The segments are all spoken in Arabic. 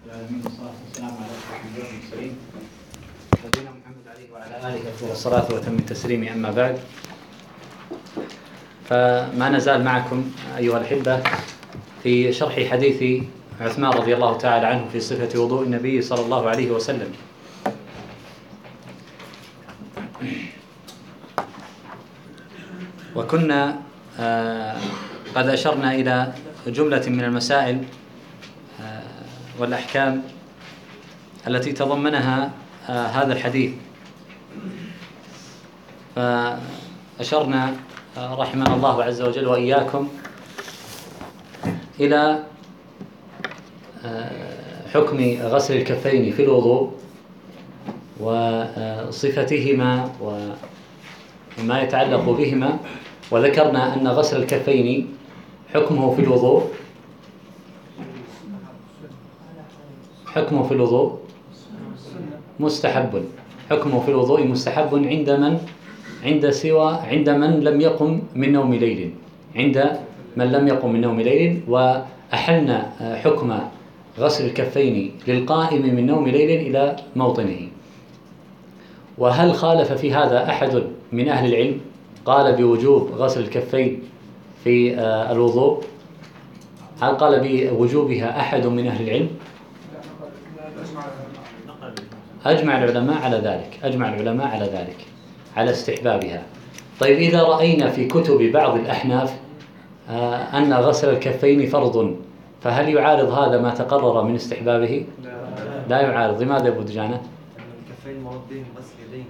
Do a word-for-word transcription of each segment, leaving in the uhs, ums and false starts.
العالمين والصلاة والسلام على أشرف الأنبياء والمرسلين نبينا محمد عليه وعلى آله أفضل الصلاة وأتم التسليم. أما بعد، فما نزال معكم أيها الأحبة في شرح حديث عثمان رضي الله تعالى عنه في صفة وضوء النبي صلى الله عليه وسلم. وكنا قد أشرنا إلى جملة من المسائل والأحكام التي تضمنها هذا الحديث، فأشرنا رحمنا الله عز وجل وإياكم إلى حكم غسل الكفين في الوضوء وصفتهما وما يتعلق بهما، وذكرنا أن غسل الكفين حكمه في الوضوء حكمه في الوضوء مستحب حكمه في الوضوء مستحب عند من عند سوى عند من لم يقم من نوم ليل عند من لم يقم من نوم ليل وأحلنا حكم غسل الكفين للقائم من نوم ليل إلى موطنه. وهل خالف في هذا أحد من أهل العلم قال بوجوب غسل الكفين في الوضوء؟ هل قال بوجوبها أحد من أهل العلم؟ أجمع العلماء على ذلك أجمع العلماء على ذلك على استحبابها. طيب، إذا رأينا في كتب بعض الأحناف أن غسل الكفين فرض، فهل يعارض هذا ما تقرر من استحبابه؟ لا, لا يعارض. لماذا يا أبو دجانة؟ الكفين مراد بهم غسل اليدين،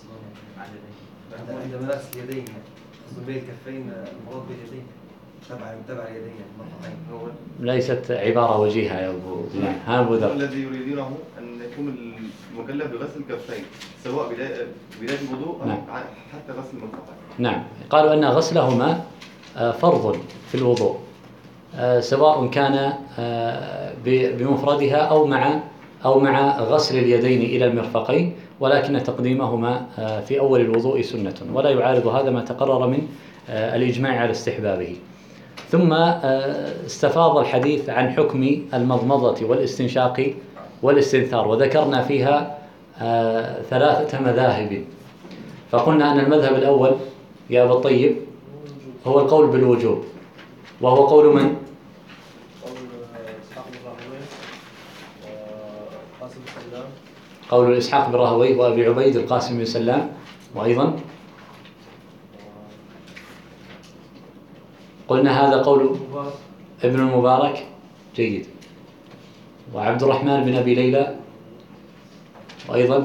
عندما غسل اليدين قصد به الكفين مراد باليدين تبع تبع اليدين المرفقين. هو ليست عبارة وجيهة يا أبو دجانة. ها أبو ذر، الذي يريدونه أن يكون المكلف بغسل الكفين سواء بداية بداية الوضوء أو نعم. حتى غسل المرفقين. نعم، قالوا أن غسلهما فرض في الوضوء سواء كان بمفردها أو مع أو مع غسل اليدين إلى المرفقين، ولكن تقديمهما في أول الوضوء سنة، ولا يعارض هذا ما تقرر من الإجماع على استحبابه. ثم استفاض الحديث عن حكم المضمضة والاستنشاق والاستنثار، وذكرنا فيها ثلاثة مذاهب، فقلنا أن المذهب الأول يا أبا الطيب هو القول بالوجوب، وهو قول من؟ قول إسحاق بن راهويه وأبي عبيد القاسم بن سلام، وأيضا قلنا هذا قول ابن المبارك. جيد. وعبد الرحمن بن أبي ليلى، وأيضا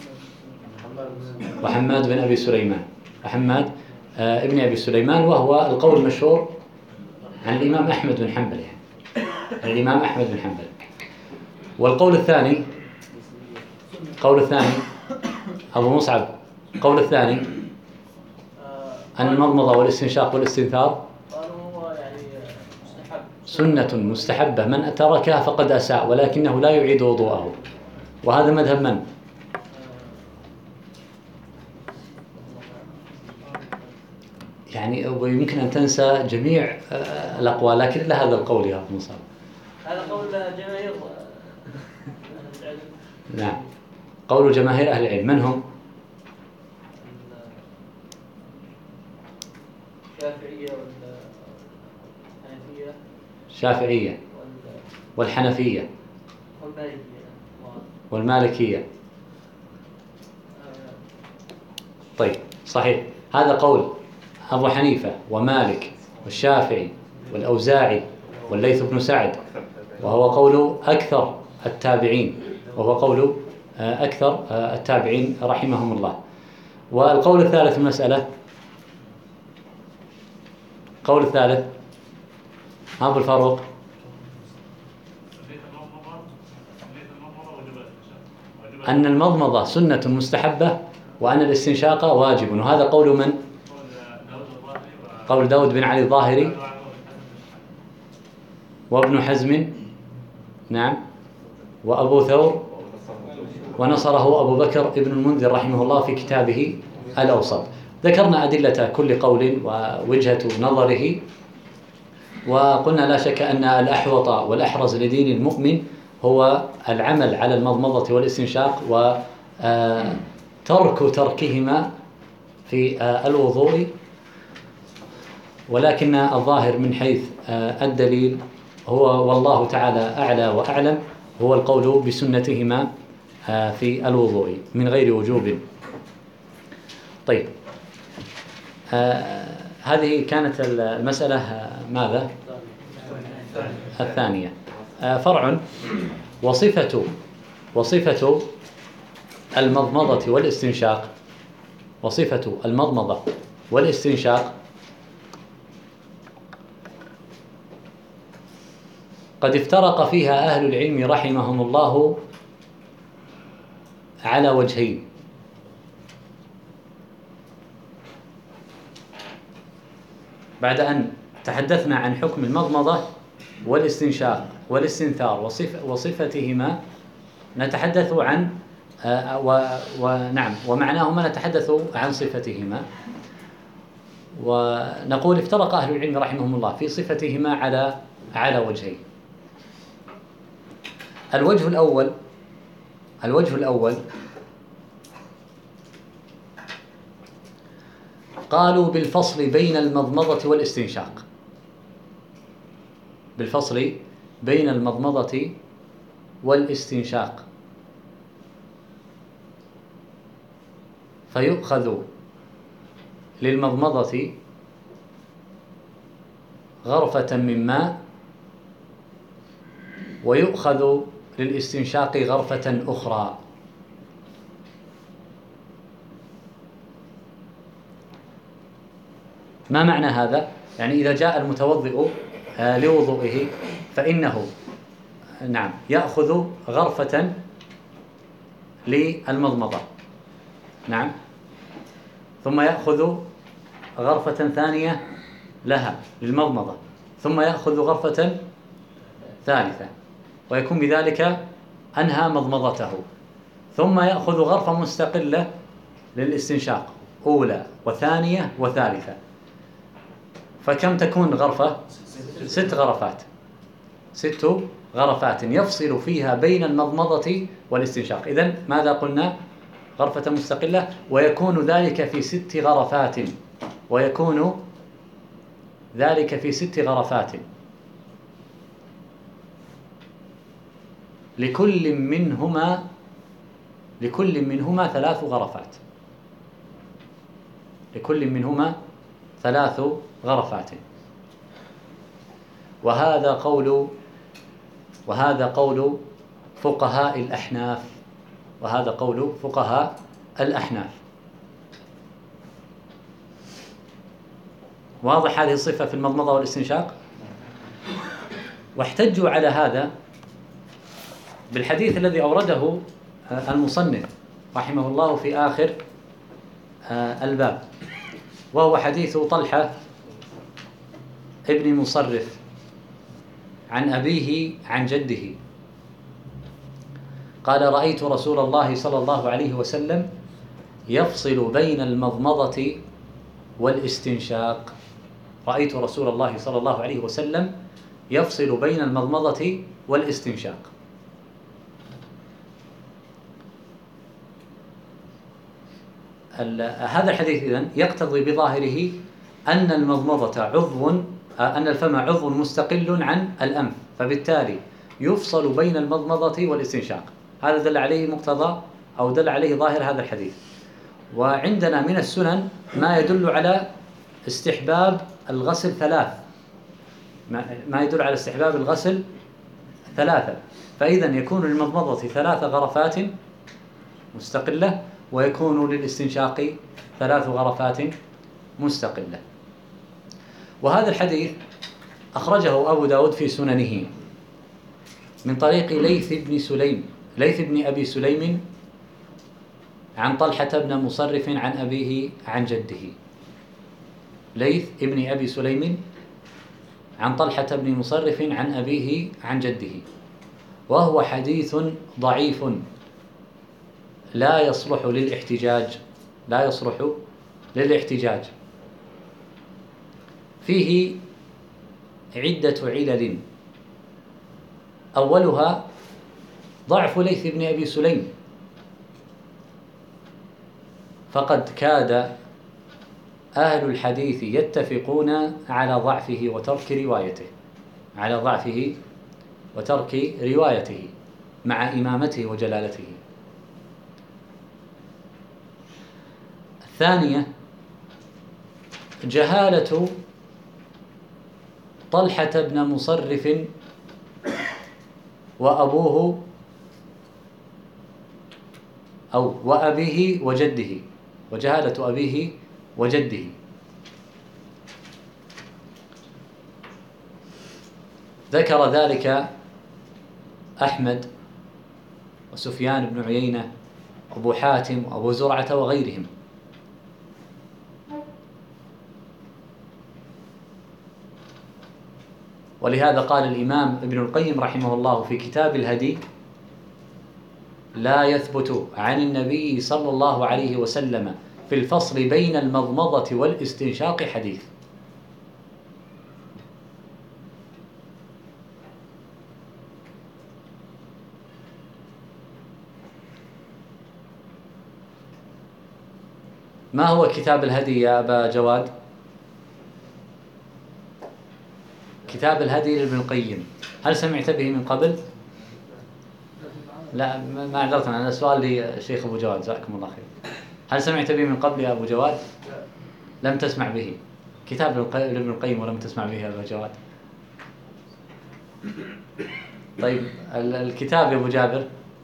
وحماد بن أبي سليمان وحماد ابن أبي سليمان، وهو القول المشهور عن الإمام أحمد بن حنبل يعني. الإمام أحمد بن حنبل. والقول الثاني قول الثاني أبو مصعب قول الثاني أن المضمضة والاستنشاق والاستنثار سنة مستحبة، من تركها فقد أساء ولكنه لا يعيد وضوءه. وهذا مذهب من؟ يعني يمكن أن تنسى جميع الأقوال، لكن إلا هذا القول يا أبو مصعب. هذا قول جماهير. نعم، قول جماهير أهل العلم. من هم؟ الشافعية والحنفية الشافعية والحنفية والمالكية. طيب، صحيح، هذا قول أبو حنيفة ومالك والشافعي والأوزاعي والليث بن سعد، وهو قول أكثر التابعين وهو قول أكثر التابعين رحمهم الله. والقول الثالث المسألة قول الثالث أبو الفاروق أن المضمضة سنة مستحبة وأن الاستنشاق واجب، وهذا قول من؟ قول داود بن علي الظاهري وابن حزم، نعم، وأبو ثور، ونصره أبو بكر ابن المنذر رحمه الله في كتابه الأوسط. ذكرنا أدلة كل قول ووجهة نظره، وقلنا لا شك أن الأحوط والأحرز لدين المؤمن هو العمل على المضمضة والاستنشاق وترك تركهما في الوضوء، ولكن الظاهر من حيث الدليل هو والله تعالى أعلى وأعلم هو القول بسنتهما في الوضوء من غير وجوب. طيب، هذه كانت المسألة ماذا؟ الثانية. فرع وصفة وصفة المضمضة والاستنشاق وصفة المضمضة والاستنشاق قد افترق فيها أهل العلم رحمهم الله على وجهين. بعد أن تحدثنا عن حكم المضمضة والاستنشاق والاستنثار وصف وصفتهما نتحدث عن ونعم ومعناهما نتحدث عن صفتهما، ونقول افترق أهل العلم رحمهم الله في صفتهما على على وجهين. الوجه الأول الوجه الأول قالوا بالفصل بين المضمضة والاستنشاق، بالفصل بين المضمضة والاستنشاق، فيؤخذ للمضمضة غرفة من ماء ويؤخذ للاستنشاق غرفة أخرى. ما معنى هذا؟ يعني إذا جاء المتوضئ لوضوئه فإنه نعم يأخذ غرفة للمضمضة، نعم، ثم يأخذ غرفة ثانية لها للمضمضة، ثم يأخذ غرفة ثالثة، ويكون بذلك أنهى مضمضته، ثم يأخذ غرفة مستقلة للاستنشاق أولى وثانية وثالثة. فكم تكون غرفة؟ ست غرفات ست غرفات يفصل فيها بين المضمضة والاستنشاق. إذن ماذا قلنا؟ غرفة مستقلة، ويكون ذلك في ست غرفات ويكون ذلك في ست غرفات لكل منهما لكل منهما ثلاث غرفات لكل منهما ثلاث غرفات. وهذا قول وهذا قول فقهاء الأحناف وهذا قول فقهاء الأحناف. واضح هذه الصفة في المضمضة والاستنشاق؟ واحتجوا على هذا بالحديث الذي أورده المصنف رحمه الله في آخر الباب، وهو حديث طلحة ابن مصرف عن أبيه عن جده قال: رأيت رسول الله صلى الله عليه وسلم يفصل بين المضمضة والاستنشاق. رأيت رسول الله صلى الله عليه وسلم يفصل بين المضمضة والاستنشاق. هذا الحديث إذن يقتضي بظاهره أن المضمضة عضو أن الفم عضو مستقل عن الأنف، فبالتالي يفصل بين المضمضة والاستنشاق. هذا دل عليه مقتضى أو دل عليه ظاهر هذا الحديث. وعندنا من السنن ما يدل على استحباب الغسل ثلاث ما يدل على استحباب الغسل ثلاثة، فإذا يكون للمضمضة ثلاث غرفات مستقلة ويكون للاستنشاق ثلاث غرفات مستقلة. وهذا الحديث أخرجه أبو داود في سننه من طريق ليث بن سليم ليث بن أبي سليم عن طلحة بن مصرف عن أبيه عن جده. ليث بن أبي سليم عن طلحة بن مصرف عن أبيه عن جده، وهو حديث ضعيف لا يصلح للاحتجاج لا يصلح للاحتجاج فيه عدة علل. أولها ضعف ليث بن أبي سليم، فقد كاد أهل الحديث يتفقون على ضعفه وترك روايته على ضعفه وترك روايته مع إمامته وجلالته. الثانية جهالة طلحة بن مصرف وأبوه أو وأبيه وجده، وجهالة أبيه وجده. ذكر ذلك أحمد وسفيان بن عيينة وأبو حاتم وأبو زرعة وغيرهم. ولهذا قال الإمام ابن القيم رحمه الله في كتاب الهدي: لا يثبت عن النبي صلى الله عليه وسلم في الفصل بين المضمضة والاستنشاق حديث. ما هو كتاب الهدي يا أبا جواد؟ كتاب الهدي لابن القيم، هل سمعت به من قبل؟ لا، ما عذرت، أنا سؤال للشيخ أبو جواد، جزاكم الله خير. هل سمعت به من قبل يا أبو جواد؟ لم تسمع به. كتاب لابن القيم ولم تسمع به يا أبو جواد. طيب الكتاب يا أبو جابر؟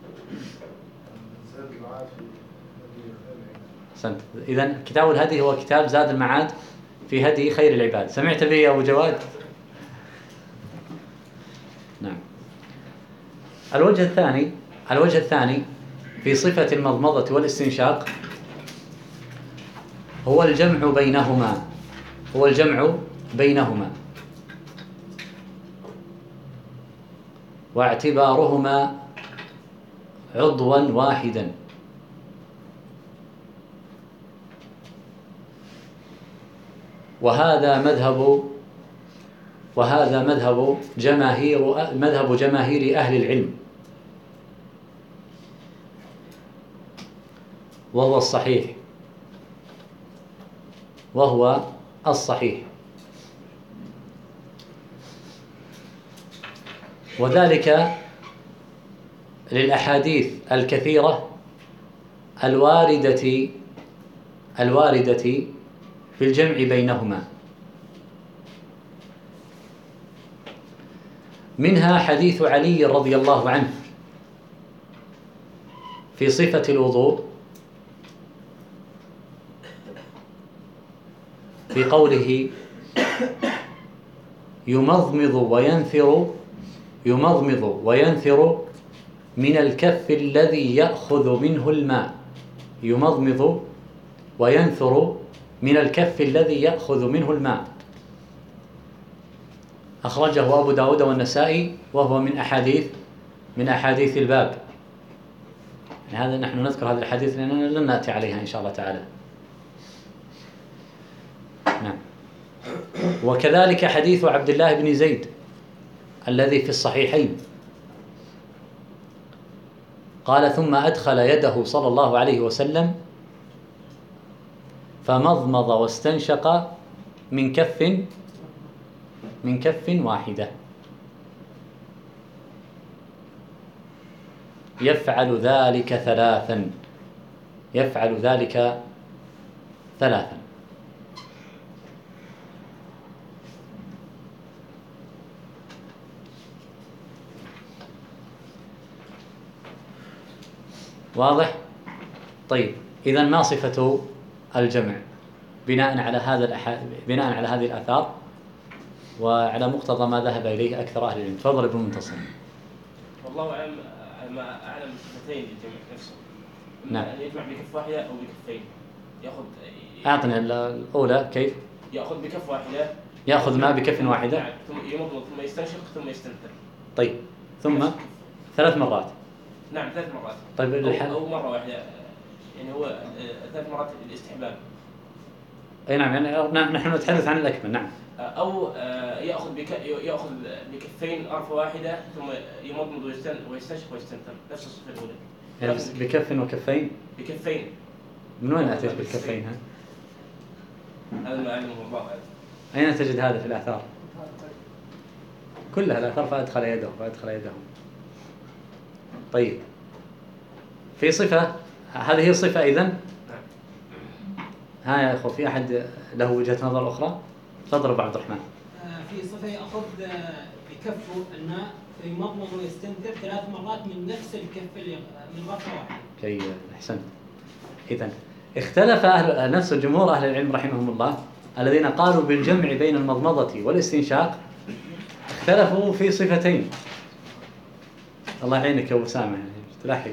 أحسنت. إذن كتاب الهدي هو كتاب زاد المعاد في هدي خير العباد. سمعت به يا أبو جواد؟ نعم. الوجه الثاني الوجه الثاني في صفة المضمضة والاستنشاق هو الجمع بينهما هو الجمع بينهما واعتبارهما عضوا واحدا. وهذا مذهب وهذا مذهب جماهير مذهب جماهير أهل العلم، وهو الصحيح وهو الصحيح وذلك للأحاديث الكثيرة الواردة الواردة في الجمع بينهما. منها حديث علي رضي الله عنه في صفة الوضوء في قوله: يمضمض وينثر يمضمض وينثر من الكف الذي يأخذ منه الماء يمضمض وينثر من الكف الذي يأخذ منه الماء. أخرجه أبو داود والنسائي، وهو من أحاديث من أحاديث الباب. هذا نحن نذكر هذه الحديث لأننا لن نأتي عليها إن شاء الله تعالى. نعم. وكذلك حديث عبد الله بن زيد الذي في الصحيحين، قال: ثم أدخل يده صلى الله عليه وسلم فمضمض واستنشق من كف من كف واحدة، يفعل ذلك ثلاثا يفعل ذلك ثلاثا واضح؟ طيب، إذن ما صفة الجمع بناء على هذا الأح... بناء على هذه الآثار وعلى مقتضى ما ذهب إليه أكثر أهل العلم؟ تفضل ابن منتصر. والله أعلم، ما أعلم صفتين للجمع نفسه. نعم. أن يجمع بكف واحدة أو بكفين. يأخذ أعطني الأولى كيف؟ يأخذ بكف واحدة. يأخذ ماء بكف واحدة. نعم. ثم يمضمض ثم يستنشق ثم يستنثر. طيب، ثم ثلاث مرات. نعم، ثلاث مرات. طيب أو, الح... أو مرة واحدة، يعني هو ثلاث مرات الاستحباب. أي نعم، يعني نعم نحن نتحدث عن الأكمل. نعم. أو يأخذ بك يأخذ بكفين غرفة واحدة ثم يمضمض ويستنشق ويستنثر، نفس الصفة الأولى. يعني بكف وكفين. بكفين. من وين أتيت بالكفين ها؟ هذا ما علمه الله. أين تجد هذا في الآثار؟ كلها الآثار فأدخل يده فأدخل يده. طيب، في صفة، هذه هي الصفة إذن؟ ها يا أخو، في أحد له وجهة نظر أخرى؟ تفضل عبد الرحمن. في صفة يأخذ بكفه الماء فيمضمض ويستنثر ثلاث مرات من نفس الكف اللي من غرفة واحدة. جيد، أحسنت. إذن اختلف أهل نفس الجمهور أهل العلم رحمهم الله الذين قالوا بالجمع بين المضمضة والاستنشاق، اختلفوا في صفتين. الله يعينك يا أبو سامح، تلاحق.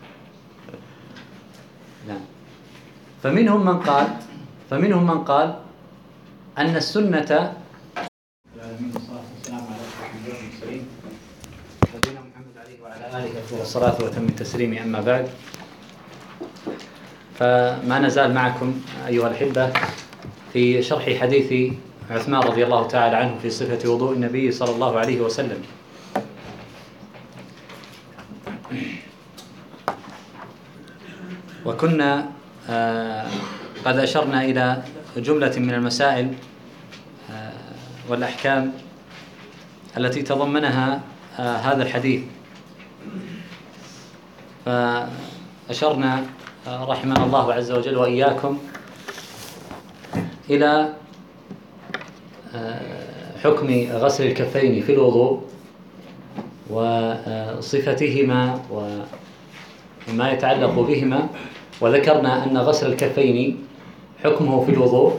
نعم. فمنهم من قال فمنهم من قال أن السنة العالمين والصلاة والسلام على أشرف المرسلين نبينا محمد عليه وعلى آله أفضل الصلاة وتم التسليم، أما بعد، فما نزال معكم أيها الأحبة في شرح حديث عثمان رضي الله تعالى عنه في صفة وضوء النبي صلى الله عليه وسلم. وكنا آه قد أشرنا إلى جملة من المسائل آه والأحكام التي تضمنها آه هذا الحديث، فأشرنا آه رحمنا الله عز وجل وإياكم إلى آه حكم غسل الكفين في الوضوء وصفتهما وما يتعلق بهما، وذكرنا أن غسل الكفين حكمه في الوضوء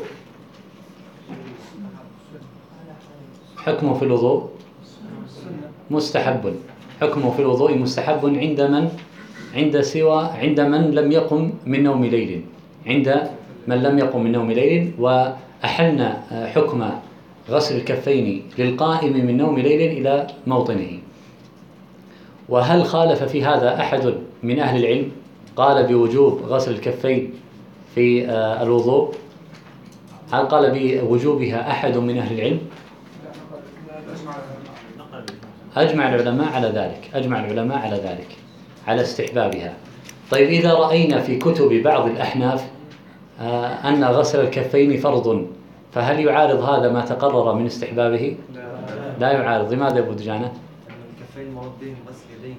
حكمه في الوضوء مستحب حكمه في الوضوء مستحب عند من عند سوى عند من لم يقم من نوم ليل عند من لم يقم من نوم ليل وأحلنا حكم غسل الكفين للقائم من نوم ليل إلى موطنه. وهل خالف في هذا أحد من أهل العلم قال بوجوب غسل الكفين في الوضوء؟ هل قال بوجوبها أحد من أهل العلم؟ أجمع العلماء على ذلك أجمع العلماء على ذلك على استحبابها. طيب، إذا رأينا في كتب بعض الأحناف أن غسل الكفين فرض، فهل يعارض هذا ما تقرر من استحبابه؟ لا يعارض. لماذا يا أبو دجانة؟ الكفين مراد بهم غسل يدين،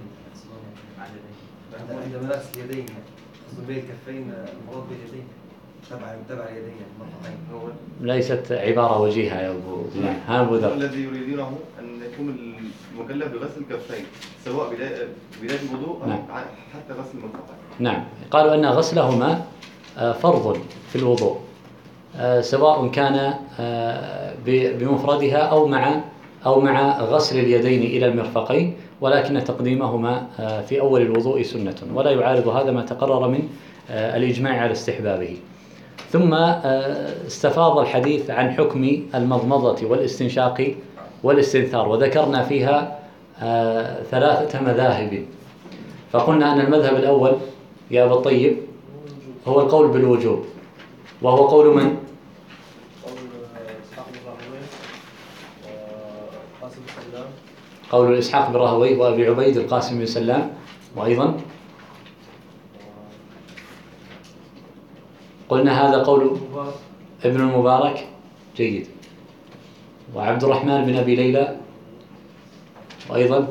عندما نغسل يدين قصد به الكفين مراد باليدين تبع تبع اليدين المرفقين. ليست عبارة وجيهة يا أبو دجانة. ها أبو ذر. الذي يريدونه أن يكون المكلف بغسل الكفين سواء بداية بداية الوضوء أو نعم. حتى غسل المرفقين. نعم، قالوا أن غسلهما فرض في الوضوء سواء كان بمفردها أو مع أو مع غسل اليدين إلى المرفقين، ولكن تقديمهما في أول الوضوء سنة، ولا يعارض هذا ما تقرر من الإجماع على استحبابه. ثم استفاض الحديث عن حكم المضمضة والاستنشاق والاستنثار، وذكرنا فيها ثلاثة مذاهب، فقلنا أن المذهب الأول يا أبا الطيب هو القول بالوجوب، وهو قول من؟ قول إسحاق بن راهويه وأبي عبيد القاسم بن سلام، وأيضا قلنا هذا قول ابن المبارك. جيد. وعبد الرحمن بن أبي ليلى، وأيضا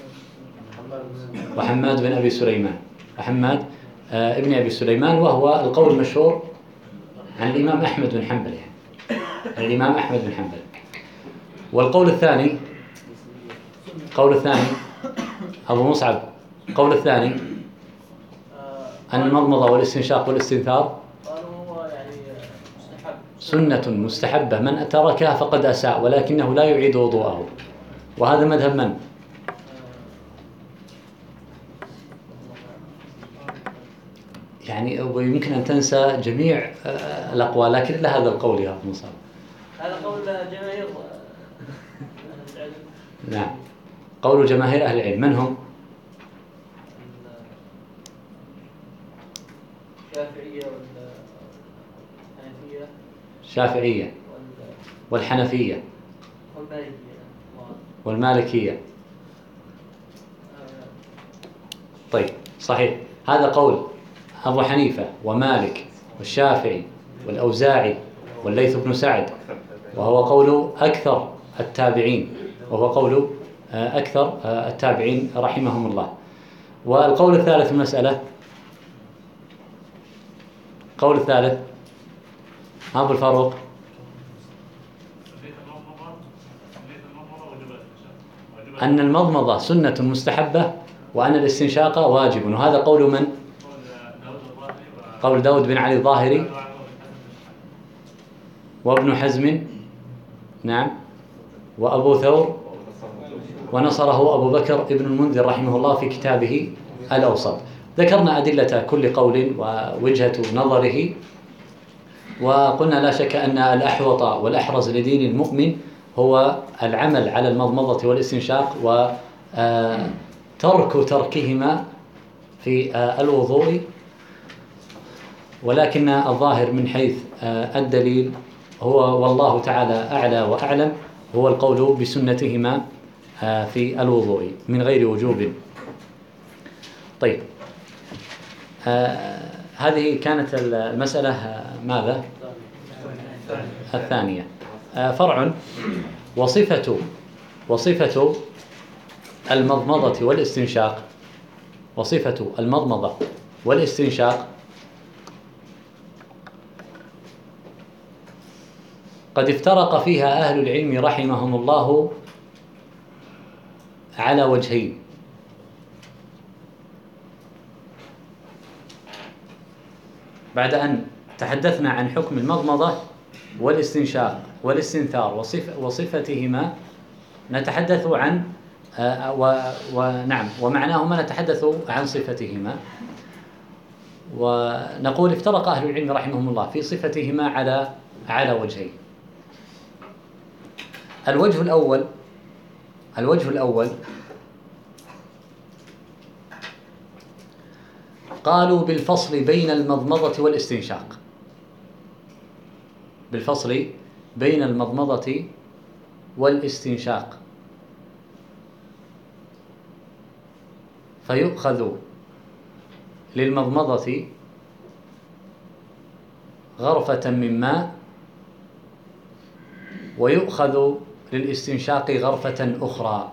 وحماد بن أبي سليمان وحماد آه ابن أبي سليمان، وهو القول المشهور عن الإمام أحمد بن حنبل يعني. عن الإمام أحمد بن حنبل. والقول الثاني قول الثاني أبو مصعب القول الثاني أن المضمضة والاستنشاق والاستنثار سنة مستحبة، من تركها فقد أساء ولكنه لا يعيد وضوءه. وهذا مذهب من؟ يعني ويمكن أن تنسى جميع الأقوال، لكن لا هذا القول يا أبو مصعب. هذا قول جماهير. نعم، قول جماهير أهل العلم. من هم؟ الشافعية والحنفية. الشافعية والحنفية والمالكية. طيب صحيح، هذا قول أبو حنيفة ومالك والشافعي والأوزاعي والليث بن سعد، وهو قول أكثر التابعين وهو قول أكثر التابعين رحمهم الله. والقول الثالث في المسألة، قول الثالث أبو الفاروق، أن المضمضة سنة مستحبة وأن الاستنشاق واجب، وهذا قول من؟ قول داود بن علي الظاهري وابن حزم، نعم، وأبو ثور، ونصره أبو بكر ابن المنذر رحمه الله في كتابه الأوسط. ذكرنا أدلة كل قول ووجهة نظره، وقلنا لا شك أن الأحوط والأحرز لدين المؤمن هو العمل على المضمضة والاستنشاق وترك تركهما في الوضوء، ولكن الظاهر من حيث الدليل هو والله تعالى أعلى وأعلم هو القول بسنتهما في الوضوء من غير وجوب. طيب، هذه كانت المسألة ماذا؟ الثانية. فرع وصفة وصفة المضمضة والاستنشاق، وصفة المضمضة والاستنشاق قد افترق فيها أهل العلم رحمهم الله على وجهين. بعد أن تحدثنا عن حكم المضمضة والاستنشاق والاستنثار وصف وصفتهما، نتحدث عن ونعم ومعناهما نتحدث عن صفتهما، ونقول افترق أهل العلم رحمهم الله في صفتهما على على وجهين. الوجه الأول الوجه الأول قالوا بالفصل بين المضمضة والاستنشاق، بالفصل بين المضمضة والاستنشاق، فيؤخذ للمضمضة غرفة من ماء، ويؤخذ للاستنشاق غرفة أخرى.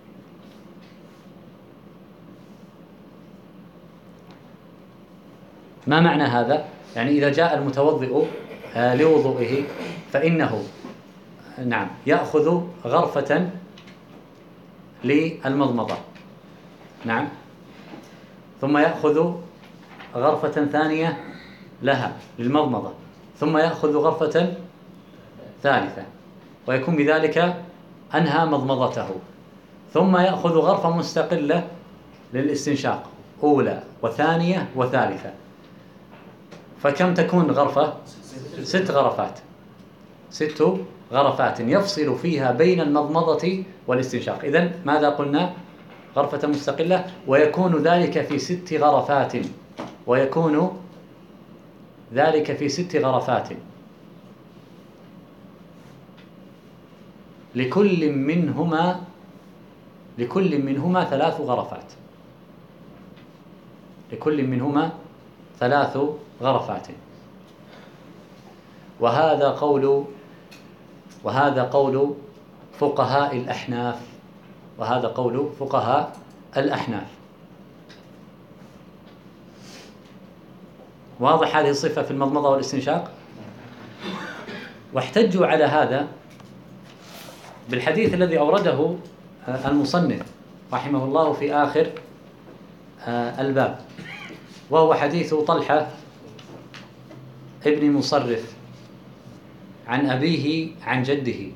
ما معنى هذا؟ يعني إذا جاء المتوضئ لوضوئه فإنه نعم يأخذ غرفة للمضمضة، نعم، ثم يأخذ غرفة ثانية لها للمضمضة، ثم يأخذ غرفة ثالثة، ويكون بذلك أنهى مضمضته، ثم يأخذ غرفة مستقلة للاستنشاق، أولى وثانية وثالثة. فكم تكون غرفة؟ ست غرفات ست غرفات يفصل فيها بين المضمضة والاستنشاق. إذن ماذا قلنا؟ غرفة مستقلة، ويكون ذلك في ست غرفات ويكون ذلك في ست غرفات لكل منهما لكل منهما ثلاث غرفات لكل منهما ثلاث غرفات. وهذا قول وهذا قول فقهاء الأحناف وهذا قول فقهاء الأحناف. واضح هذه الصفة في المضمضة والاستنشاق؟ واحتجوا على هذا بالحديث الذي أورده المصنف رحمه الله في آخر الباب، وهو حديث طلحة ابن مصرف عن أبيه عن جده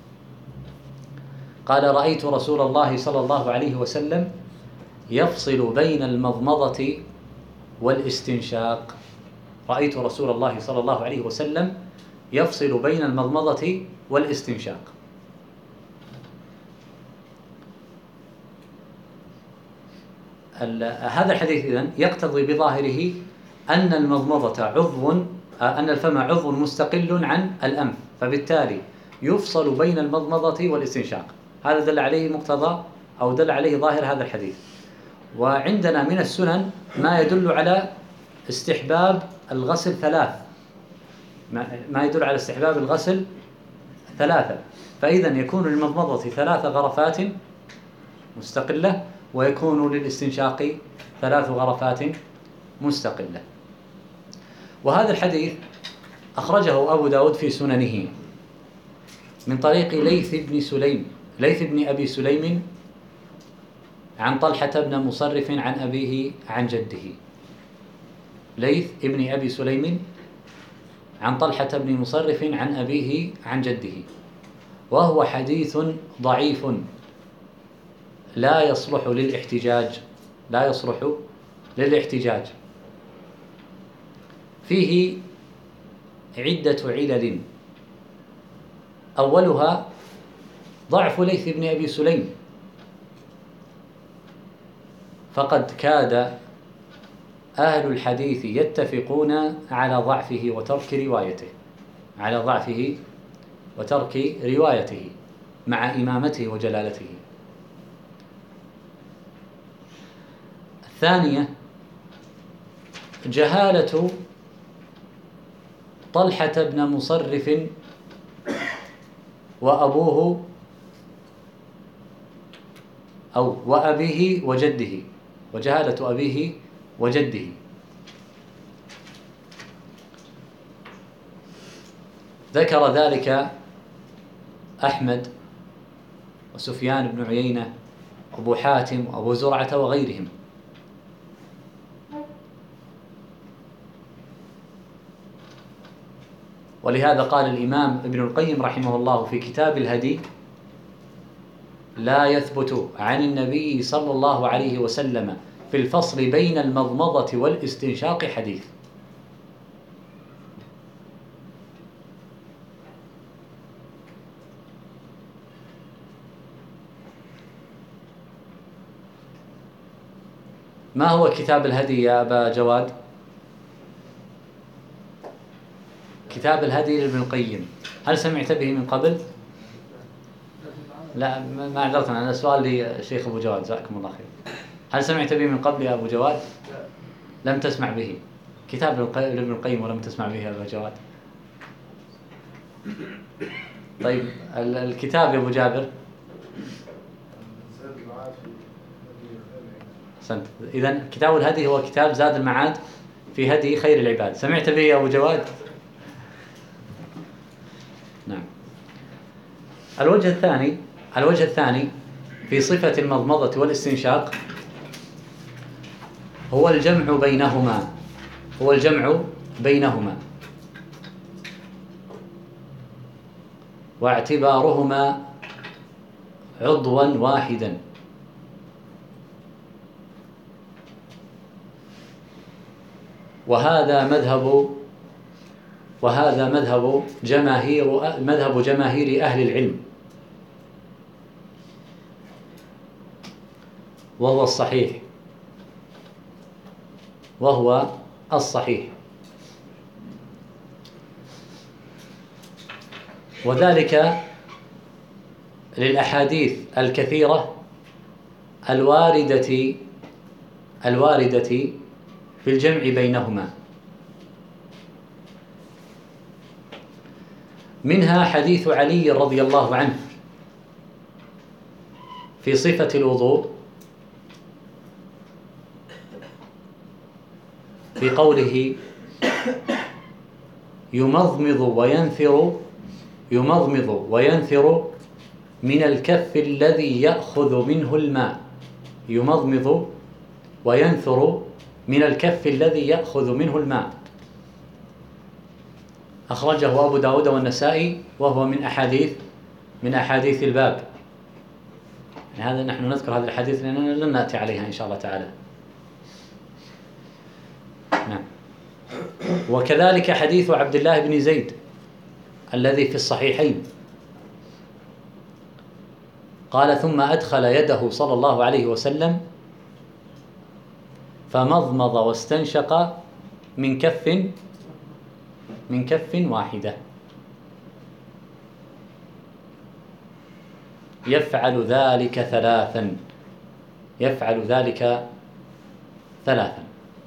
قال: رأيت رسول الله صلى الله عليه وسلم يفصل بين المضمضة والاستنشاق. رأيت رسول الله صلى الله عليه وسلم يفصل بين المضمضة والاستنشاق. هذا الحديث إذن يقتضي بظاهره أن المضمضة عضو أن الفم عضو مستقل عن الأنف، فبالتالي يفصل بين المضمضة والاستنشاق. هذا دل عليه مقتضى أو دل عليه ظاهر هذا الحديث. وعندنا من السنن ما يدل على استحباب الغسل ثلاث، ما يدل على استحباب الغسل ثلاثة، فإذا يكون للمضمضة ثلاث غرفات مستقلة، ويكون للاستنشاق ثلاث غرفات مستقلة. وهذا الحديث أخرجه أبو داود في سننه من طريق ليث بن سليم ليث بن أبي سليم عن طلحة بن مصرف عن أبيه عن جده. ليث بن أبي سليم عن طلحة بن مصرف عن أبيه عن جده، وهو حديث ضعيف لا يصلح للاحتجاج لا يصلح للاحتجاج فيه عدة علل. أولها ضعف ليث بن أبي سليم، فقد كاد أهل الحديث يتفقون على ضعفه وترك روايته على ضعفه وترك روايته مع إمامته وجلالته. الثانية جهالة طلحة بن مصرف وأبوه أو وأبيه وجده، وجهالة أبيه وجده. ذكر ذلك أحمد وسفيان بن عيينة وأبو حاتم وأبو زرعة وغيرهم. ولهذا قال الإمام ابن القيم رحمه الله في كتاب الهدي: لا يثبت عن النبي صلى الله عليه وسلم في الفصل بين المضمضة والاستنشاق حديث. ما هو كتاب الهدي يا أبا جواد؟ كتاب الهدي لابن القيم، هل سمعت به من قبل؟ لا، ما عذرتنا، أنا سؤال لشيخ أبو جواد، جزاكم الله خير. هل سمعت به من قبل يا أبو جواد؟ لم تسمع به. كتاب لابن القيم ولم تسمع به يا أبو جواد. طيب الكتاب يا أبو جابر؟ أحسنت. إذن كتاب الهدي هو كتاب زاد المعاد في هدي خير العباد. سمعت به يا أبو جواد؟ نعم. الوجه الثاني الوجه الثاني في صفة المضمضة والاستنشاق هو الجمع بينهما هو الجمع بينهما واعتبارهما عضوا واحدا. وهذا مذهب وهذا مذهب جماهير مذهب جماهير أهل العلم، وهو الصحيح وهو الصحيح وذلك للأحاديث الكثيرة الواردة الواردة في الجمع بينهما. منها حديث علي رضي الله عنه في صفة الوضوء في قوله: يمضمض وينثر يمضمض وينثر من الكف الذي يأخذ منه الماء يمضمض وينثر من الكف الذي يأخذ منه الماء. أخرجه أبو داود والنسائي، وهو من أحاديث من أحاديث الباب. يعني هذا نحن نذكر هذه الأحاديث لأننا لن نأتي عليها إن شاء الله تعالى. نعم. وكذلك حديث عبد الله بن زيد الذي في الصحيحين قال: ثم أدخل يده صلى الله عليه وسلم فمضمض واستنشق من كف من كف واحدة. يفعل ذلك ثلاثا يفعل ذلك ثلاثا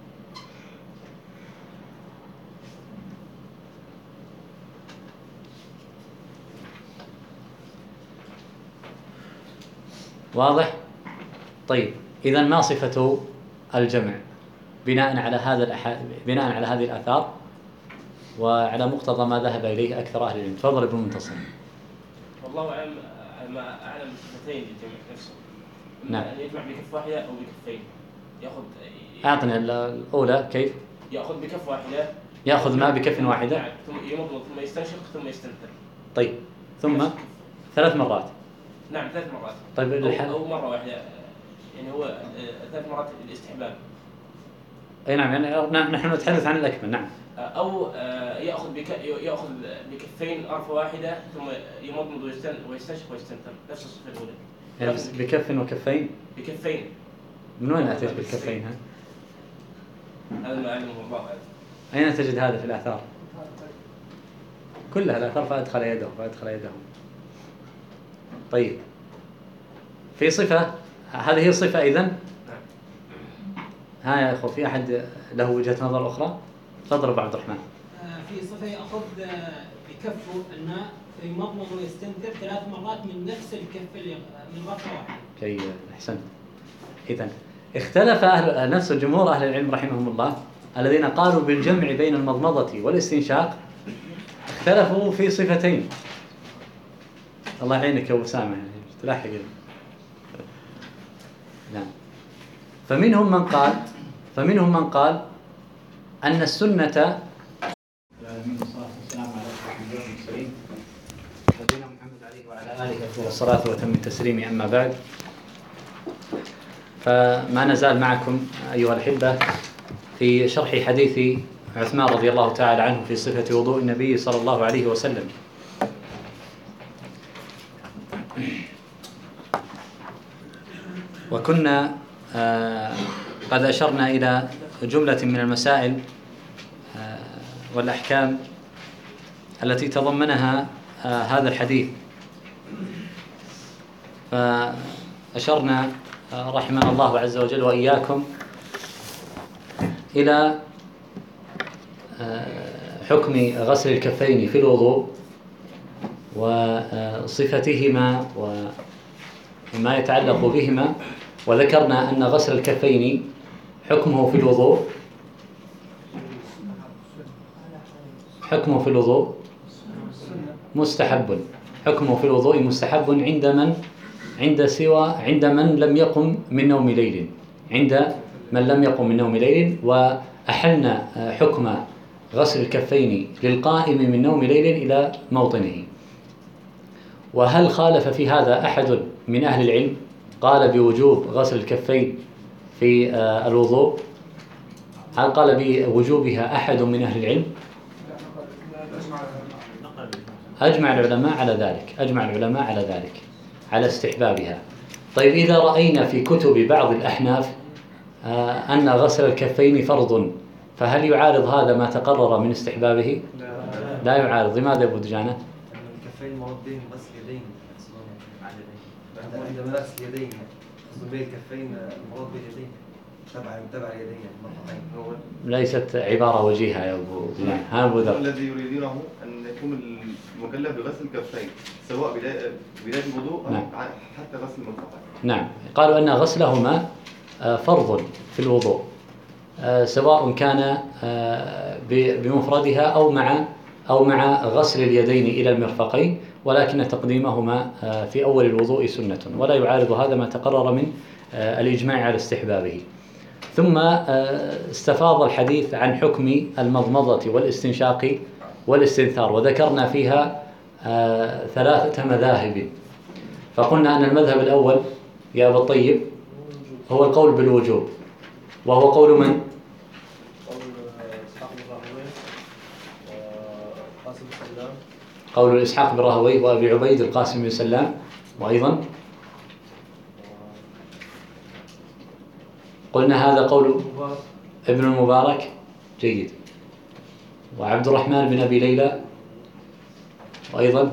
واضح؟ طيب، إذا ما صفة الجمع بناء على هذا الأح... بناء على هذه الآثار وعلى مقتضى ما ذهب إليه أكثر أهل العلم؟ تفضل ابن منتصر. والله أعلم، ما أعلم بصفتين للجمع نفسه. نعم. أن يجمع بكف واحدة أو بكفين. يأخذ أعطنا الأولى كيف؟ يأخذ بكف واحدة. يأخذ ما بكف واحدة. نعم. ثم يمضمض ثم يستنشق ثم يستنثر. طيب، ثم ثلاث مرات. نعم، ثلاث مرات. طيب الح... أو, أو مرة واحدة، يعني هو ثلاث مرات الاستحباب. أي نعم، يعني نحن نتحدث عن الأكمل. نعم. أو يأخذ بك يأخذ بكفين غرفة واحدة ثم يمضمض ويستنشق ويستنثر، نفس الصفة الأولى. يعني بكف وكفين؟ بكفين. من وين أتيت بالكفين ها؟ هذا ما أعلمه الله أعلم. أين تجد هذا في الآثار؟ كلها الآثار فأدخل يده فأدخل يده. طيب، في صفة، هذه الصفة إذن؟ ها يا أخو، في أحد له وجهة نظر أخرى؟ تفضل أبو عبد الرحمن. في صفة يأخذ بكفه الماء فيمضمض ويستنثر ثلاث مرات من نفس الكف اللي من غرفة واحدة. جيد، أحسنت. إذن اختلف أهل نفس الجمهور أهل العلم رحمهم الله الذين قالوا بالجمع بين المضمضة والاستنشاق، اختلفوا في صفتين. الله يعينك يا أبو سامع، تلاحق. نعم. فمنهم من قال فمنهم من قال أن السنة نبينا محمد عليه وعلى آله أفضل الصلاة وتم التسليم. أما بعد، فما نزال معكم أيها الأحبة في شرح حديث عثمان رضي الله تعالى عنه في صفة وضوء النبي صلى الله عليه وسلم. وكنا آه قد أشرنا إلى جملة من المسائل آه والأحكام التي تضمنها آه هذا الحديث. فأشرنا آه رحمنا الله عز وجل وإياكم إلى آه حكم غسل الكفين في الوضوء وصفتهما وما يتعلق بهما، وذكرنا أن غسل الكفين حكمه في الوضوء حكمه في الوضوء مستحب حكمه في الوضوء مستحب عند من عند سوى عند من لم يقم من نوم ليل عند من لم يقم من نوم ليل وأحلنا حكم غسل الكفين للقائم من نوم ليل إلى موطنه. وهل خالف في هذا أحد من أهل العلم قال بوجوب غسل الكفين في الوضوء؟ هل قال بوجوبها أحد من أهل العلم؟ أجمع العلماء على ذلك أجمع العلماء على ذلك على استحبابها. طيب، إذا رأينا في كتب بعض الأحناف أن غسل الكفين فرض، فهل يعارض هذا ما تقرر من استحبابه؟ لا يعارض. لماذا يا أبو دجانة؟ الكفين موضين غسل يدين عندما غسل يدين قصد بين الكفين المراد باليدين تبع تبع اليدين المرفقين. ليست عبارة وجيهة يا أبو دجانة. ها أبو ذر. الذي يريدونه أن يكون المكلف بغسل الكفين سواء بداية بداية الوضوء أو نعم. حتى غسل المرفقين. نعم، قالوا أن غسلهما فرض في الوضوء سواء كان بمفردها أو مع أو مع غسل اليدين إلى المرفقين، ولكن تقديمهما في أول الوضوء سنة، ولا يعارض هذا ما تقرر من الإجماع على استحبابه. ثم استفاض الحديث عن حكم المضمضة والاستنشاق والاستنثار، وذكرنا فيها ثلاثة مذاهب. فقلنا أن المذهب الأول يا أبا الطيب هو القول بالوجوب، وهو قول من؟ قول إسحاق بن راهويه وأبي عبيد القاسم بن سلام، وأيضا قلنا هذا قول ابن المبارك. جيد. وعبد الرحمن بن أبي ليلى، وأيضا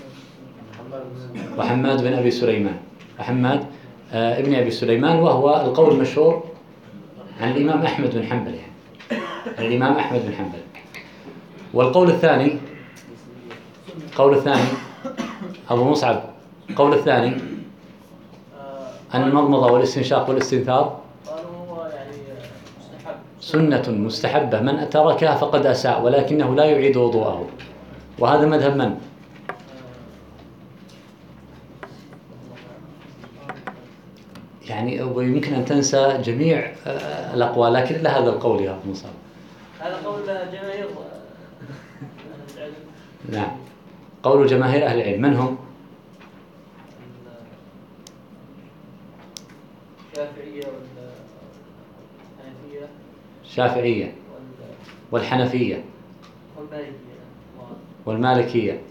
وحماد بن أبي سليمان، وحماد آه ابن أبي سليمان، وهو القول المشهور عن الإمام أحمد بن حنبل، يعني عن الإمام أحمد بن حنبل. والقول الثاني، قول الثاني أبو مصعب، قول الثاني أن المضمضة والاستنشاق والاستنثار قالوا هو يعني مستحب سنة مستحبة، من تركها فقد أساء ولكنه لا يعيد وضوءه. وهذا مذهب من؟ يعني ويمكن أن تنسى جميع الأقوال، لكن إلا هذا القول يا أبو مصعب. هذا قول جماهير العلم. نعم، قول جماهير أهل العلم. من هم؟ الشافعية والحنفية الشافعية والحنفية والمالكية. والمالكية.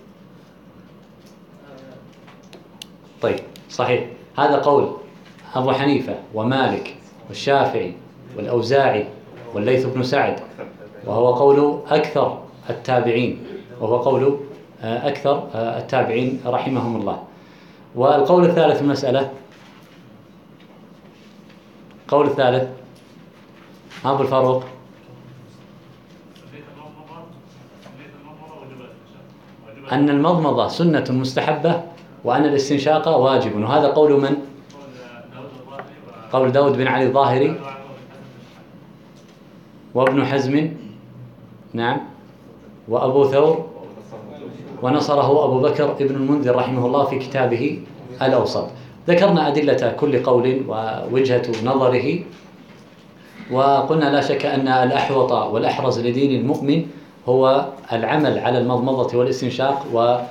طيب صحيح، هذا قول أبو حنيفة ومالك والشافعي والأوزاعي والليث بن سعد، وهو قول أكثر التابعين، وهو قول أكثر التابعين رحمهم الله. والقول الثالث في المسألة، القول الثالث أبو الفاروق، أن المضمضة سنة مستحبة وأن الاستنشاق واجب. وهذا قول من؟ قول داود بن علي الظاهري وابن حزم، نعم، وأبو ثور، ونصره أبو بكر ابن المنذر رحمه الله في كتابه الأوسط. ذكرنا أدلة كل قول ووجهة نظره، وقلنا لا شك أن الأحوط والأحرز لدين المؤمن هو العمل على المضمضة والاستنشاق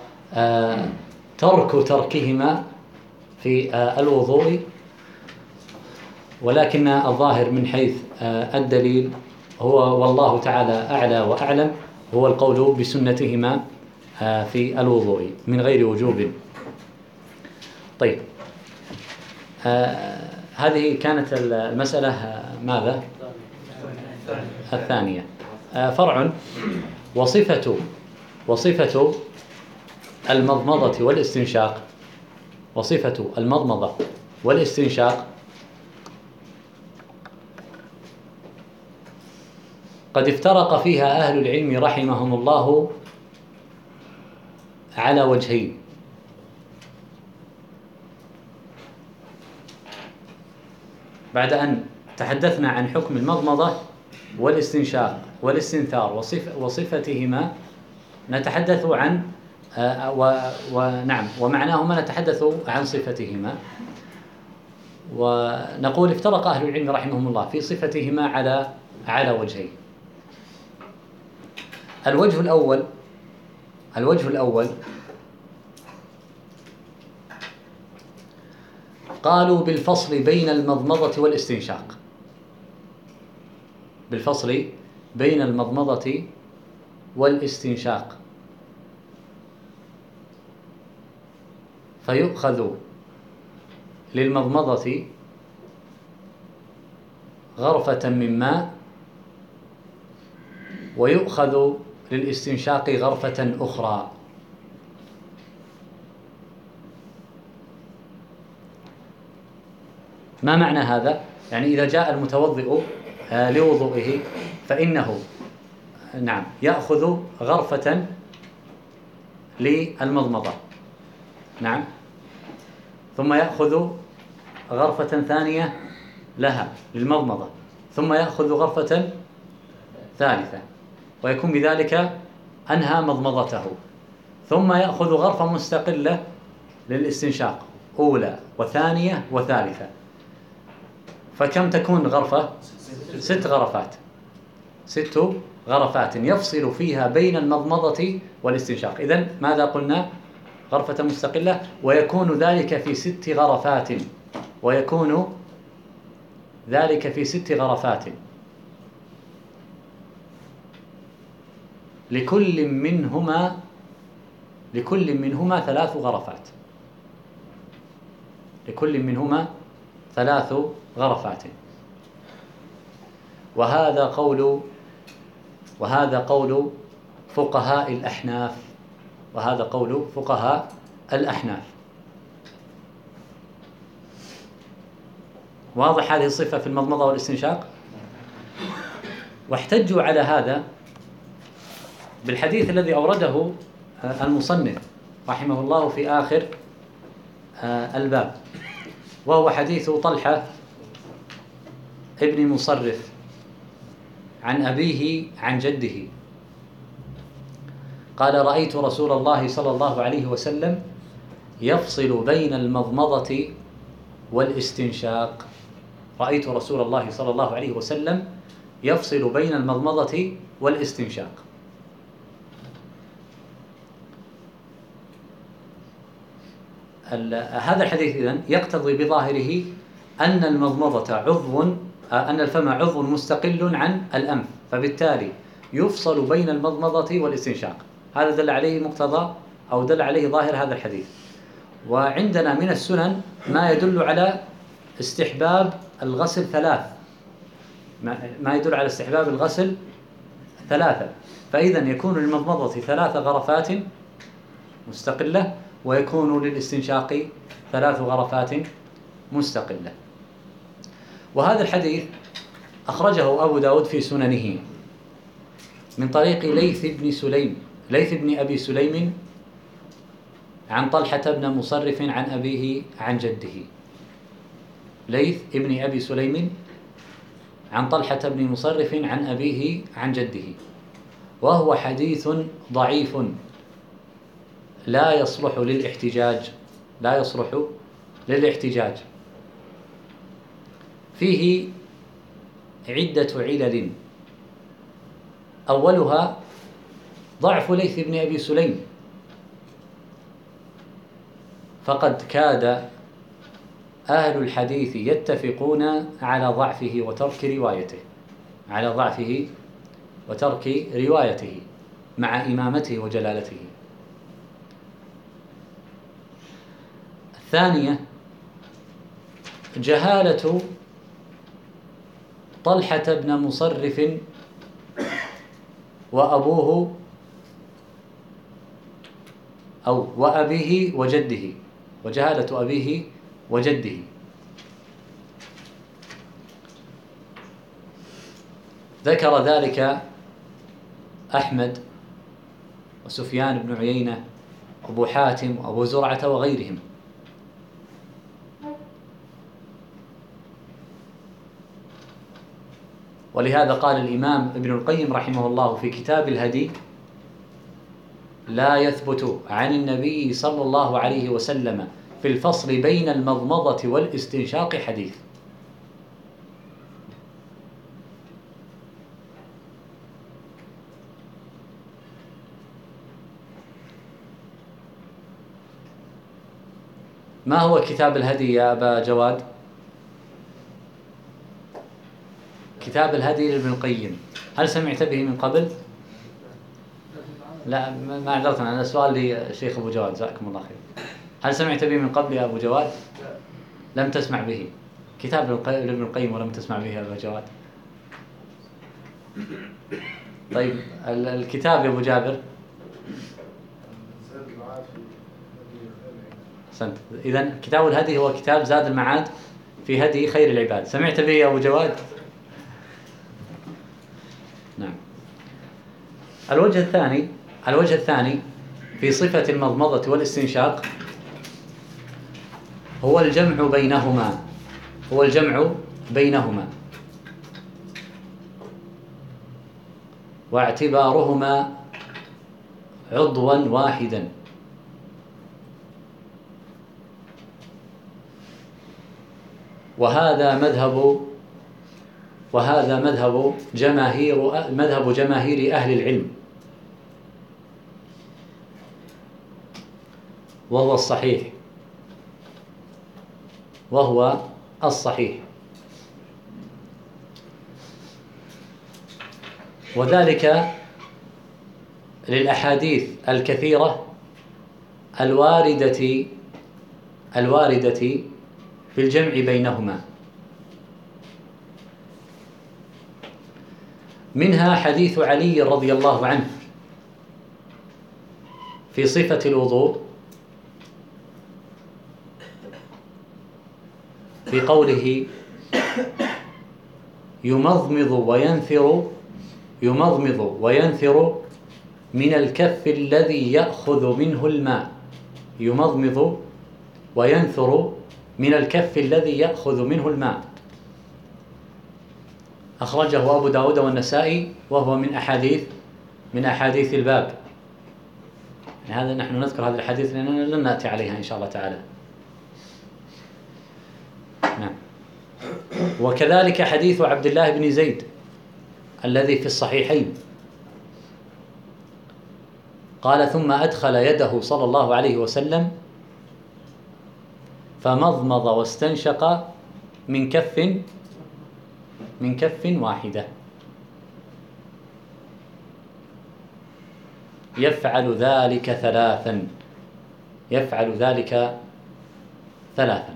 وترك تركهما في الوضوء، ولكن الظاهر من حيث الدليل هو والله تعالى أعلى وأعلم هو القول بسنتهما في الوضوء من غير وجوب. طيب، هذه كانت المسألة ماذا؟ الثانية. فرع وصفة وصفة المضمضة والاستنشاق، وصفة المضمضة والاستنشاق قد افترق فيها أهل العلم رحمهم الله على وجهين. بعد أن تحدثنا عن حكم المضمضة والاستنشاق والاستنثار وصف وصفتهما، نتحدث عن ونعم ومعناهما، نتحدث عن صفتهما. ونقول افترق أهل العلم رحمهم الله في صفتهما على على وجهين. الوجه الأول الوجه الأول قالوا بالفصل بين المضمضة والاستنشاق، بالفصل بين المضمضة والاستنشاق، فيؤخذ للمضمضة غرفة من ماء، ويؤخذ للاستنشاق غرفة أخرى. ما معنى هذا؟ يعني إذا جاء المتوضئ لوضوئه فإنه نعم يأخذ غرفة للمضمضة، نعم، ثم يأخذ غرفة ثانية لها للمضمضة، ثم يأخذ غرفة ثالثة، ويكون بذلك أنهى مضمضته، ثم يأخذ غرفة مستقلة للاستنشاق، أولى وثانية وثالثة. فكم تكون غرفة؟ ست غرفات ست غرفات يفصل فيها بين المضمضة والاستنشاق. إذن ماذا قلنا؟ غرفة مستقلة، ويكون ذلك في ست غرفات ويكون ذلك في ست غرفات لكل منهما لكل منهما ثلاث غرفات لكل منهما ثلاث غرفات. وهذا قول وهذا قول فقهاء الأحناف، وهذا قول فقهاء الأحناف. واضح هذه الصفة في المضمضة والاستنشاق؟ واحتجوا على هذا بالحديث الذي أورده المصنف رحمه الله في آخر الباب، وهو حديث طلحة ابن مصرف عن أبيه عن جده قال: رأيت رسول الله صلى الله عليه وسلم يفصل بين المضمضة والاستنشاق. رأيت رسول الله صلى الله عليه وسلم يفصل بين المضمضة والاستنشاق. هذا الحديث إذن يقتضي بظاهره أن المضمضة عضو أن الفم عضو مستقل عن الأنف، فبالتالي يفصل بين المضمضة والاستنشاق. هذا دل عليه مقتضى أو دل عليه ظاهر هذا الحديث. وعندنا من السنن ما يدل على استحباب الغسل ثلاث، ما يدل على استحباب الغسل ثلاثة، فإذا يكون للمضمضة ثلاث غرفات مستقلة، ويكون للاستنشاق ثلاث غرفات مستقلة. وهذا الحديث أخرجه أبو داود في سننه من طريق ليث بن سليم ليث بن أبي سليم عن طلحة بن مصرف عن أبيه عن جده. ليث بن أبي سليم عن طلحة بن مصرف عن أبيه عن جده، وهو حديث ضعيف لا يصلح للاحتجاج لا يصلح للاحتجاج فيه عدة علل. أولها ضعف ليث بن أبي سليم، فقد كاد أهل الحديث يتفقون على ضعفه وترك روايته على ضعفه وترك روايته مع إمامته وجلالته. الثانية جهالة طلحة بن مصرف وأبوه أو وأبيه وجده، وجهالة أبيه وجده. ذكر ذلك أحمد وسفيان بن عيينة وأبو حاتم وأبو زرعة وغيرهم. ولهذا قال الإمام ابن القيم رحمه الله في كتاب الهدي: لا يثبت عن النبي صلى الله عليه وسلم في الفصل بين المضمضة والاستنشاق حديث. ما هو كتاب الهدي يا أبا جواد؟ كتاب الهدي لابن القيم، هل سمعت به من قبل؟ لا، ما عذرتنا، أنا سؤال للشيخ أبو جواد، جزاكم الله خير. هل سمعت به من قبل يا أبو جواد؟ لم تسمع به. كتاب لابن القيم ولم تسمع به يا أبو جواد. طيب الكتاب يا أبو جابر؟ أحسنت. إذن كتاب الهدي هو كتاب زاد المعاد في هدي خير العباد. سمعت به يا أبو جواد؟ نعم. الوجه الثاني الوجه الثاني في صفة المضمضة والاستنشاق هو الجمع بينهما هو الجمع بينهما واعتبارهما عضوا واحدا. وهذا مذهب وهذا مذهب جماهير مذهب جماهير أهل العلم، وهو الصحيح وهو الصحيح وذلك للأحاديث الكثيرة الواردة الواردة في الجمع بينهما. منها حديث علي رضي الله عنه في صفة الوضوء في قوله يمضمض وينثر يمضمض وينثر من الكف الذي يأخذ منه الماء. يمضمض وينثر من الكف الذي يأخذ منه الماء. أخرجه أبو داود والنسائي وهو من أحاديث من أحاديث الباب. هذا نحن نذكر هذه الحديث لأننا لن نأتي عليها إن شاء الله تعالى. نعم. وكذلك حديث عبد الله بن زيد الذي في الصحيحين قال ثم أدخل يده صلى الله عليه وسلم فمضمض واستنشق من كف من كف واحدة يفعل ذلك ثلاثا يفعل ذلك ثلاثا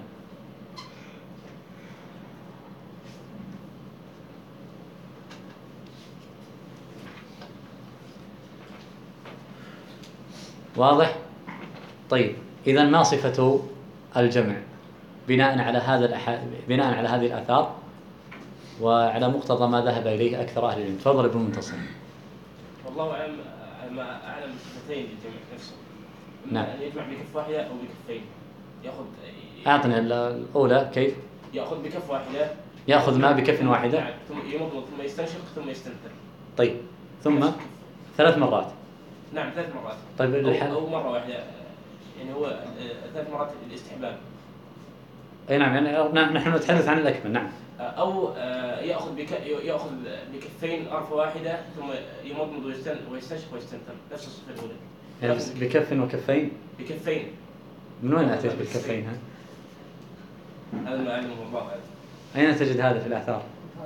واضح؟ طيب إذن ما صفة الجمع بناء على هذا الأح... بناء على هذه الآثار وعلى مقتضى ما ذهب إليه أكثر أهل العلم؟ تفضل ابن منتصر. والله أعلم ما أعلم الصفتين للجمع نفسه. نعم. أن يجمع بكف واحدة أو بكفين. يأخذ أعطني الأولى كيف؟ يأخذ بكف واحدة. يأخذ ماء بكف واحدة. نعم. ثم يمضمض ثم يستنشق ثم يستنثر. طيب ثم ثلاث مرات. نعم ثلاث مرات. طيب أو, الح... أو مرة واحدة يعني هو ثلاث مرات الاستحباب. أي نعم يعني نحن نتحدث عن الأكمل. نعم. أو يأخذ بك يأخذ بكفين غرفة واحدة ثم يمضمض ويستنشق ويستنثر نفس الصفة الأولى. يعني بس بكف وكفين؟ بكفين. من وين أتيت بالكفين ها؟ هذا ما أعلمه الله أعلم. أين تجد هذا في الآثار؟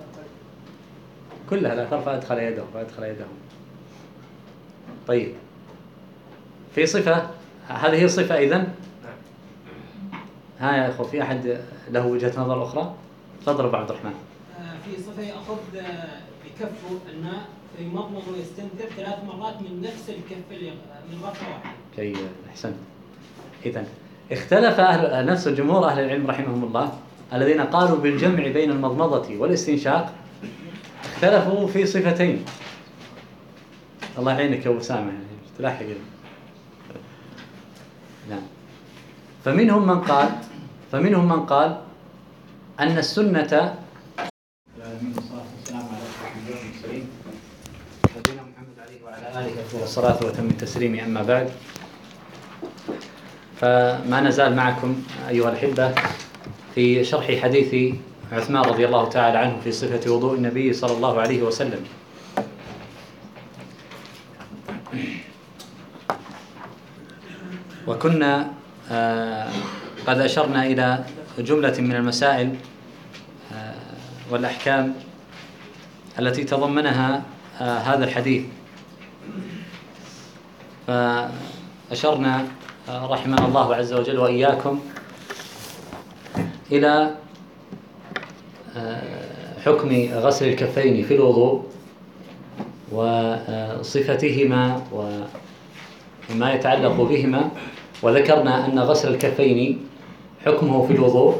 كلها الآثار فأدخل يده فأدخل يده. طيب في صفة هذه هي صفة إذن؟ ها يا أخو في أحد له وجهة نظر أخرى؟ تفضل أبو عبد الرحمن. في صفة يأخذ بكفه الماء فيمضمض ويستنثر ثلاث مرات من نفس الكف اللي من غرفة واحدة. جيد أحسنت. إذن اختلف أهل نفس الجمهور أهل العلم رحمهم الله الذين قالوا بالجمع بين المضمضة والاستنشاق اختلفوا في صفتين. الله يعينك يا أبو سامح تلاحق. نعم. فمنهم من قال فمنهم من قال أن السنة العالمين والصلاة والسلام على أشرف المرسلين نبينا محمد عليه وعلى آله أفضل الصلاة وتم التسليم. أما بعد فما نزال معكم أيها الأحبة في شرح حديث عثمان رضي الله تعالى عنه في صفة وضوء النبي صلى الله عليه وسلم. وكنا آه قد أشرنا إلى جملة من المسائل آه والأحكام التي تضمنها آه هذا الحديث. فأشرنا آه رحمنا الله عز وجل وإياكم إلى آه حكم غسل الكفين في الوضوء وصفتهما وما يتعلق بهما. وذكرنا أن غسل الكفين حكمه في الوضوء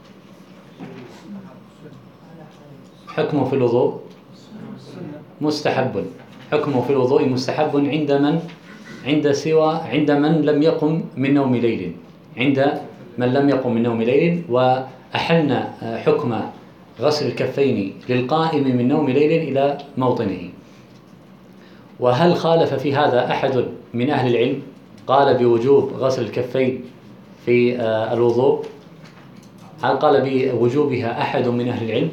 حكمه في الوضوء مستحب. حكمه في الوضوء مستحب عند من عند سوى عند من لم يقم من نوم ليل عند من لم يقم من نوم ليل وأحلنا حكم غسل الكفين للقائم من نوم ليل إلى موطنه. وهل خالف في هذا أحد من أهل العلم قال بوجوب غسل الكفين في الوضوء؟ هل قال بوجوبها أحد من أهل العلم؟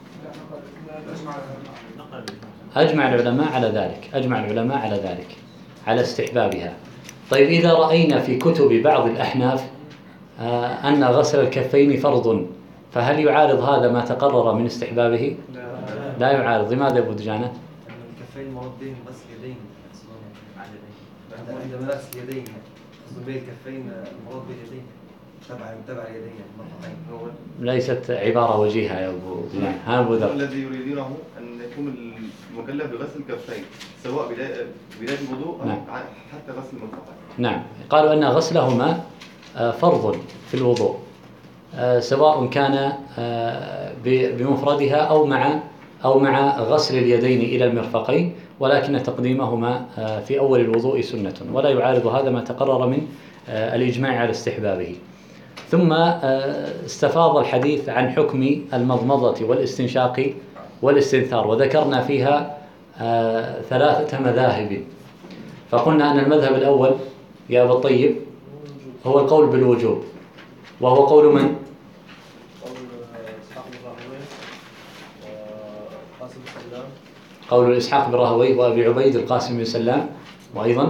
أجمع العلماء على ذلك أجمع العلماء على ذلك على استحبابها. طيب إذا رأينا في كتب بعض الأحناف أن غسل الكفين فرض فهل يعارض هذا ما تقرر من استحبابه؟ لا يعارض. لماذا يا أبو دجانة؟ الكفين مراد بهم غسل اليدين عندما نغسل اليدين قصد به الكفين المراد باليدين. تبع تبع اليدين المرفقين. هو ليست عبارة وجيهة يا أبو ذر. ها أبو ذر. الذي يريدونه أن يكون المكلف بغسل الكفين سواء بداية بداية الوضوء أو نعم. حتى غسل المرفقين. نعم، قالوا أن غسلهما آه، فرض في الوضوء، آه، سواء كان آه، ب- بمفردها أو مع أو مع غسل اليدين إلى المرفقين، ولكن تقديمهما آه، في أول الوضوء سنة، ولا يعارض هذا ما تقرر من آه، الإجماع على استحبابه. ثم آه، استفاض الحديث عن حكم المضمضة والاستنشاق والاستنثار، وذكرنا فيها آه، ثلاثة مذاهب. فقلنا أن المذهب الأول يا أبا الطيب هو القول بالوجوب، وهو قول من؟ قول إسحاق بن راهويه وقاسم بن سلام. قول إسحاق بن راهويه وأبي عبيد القاسم بن سلام، وأيضا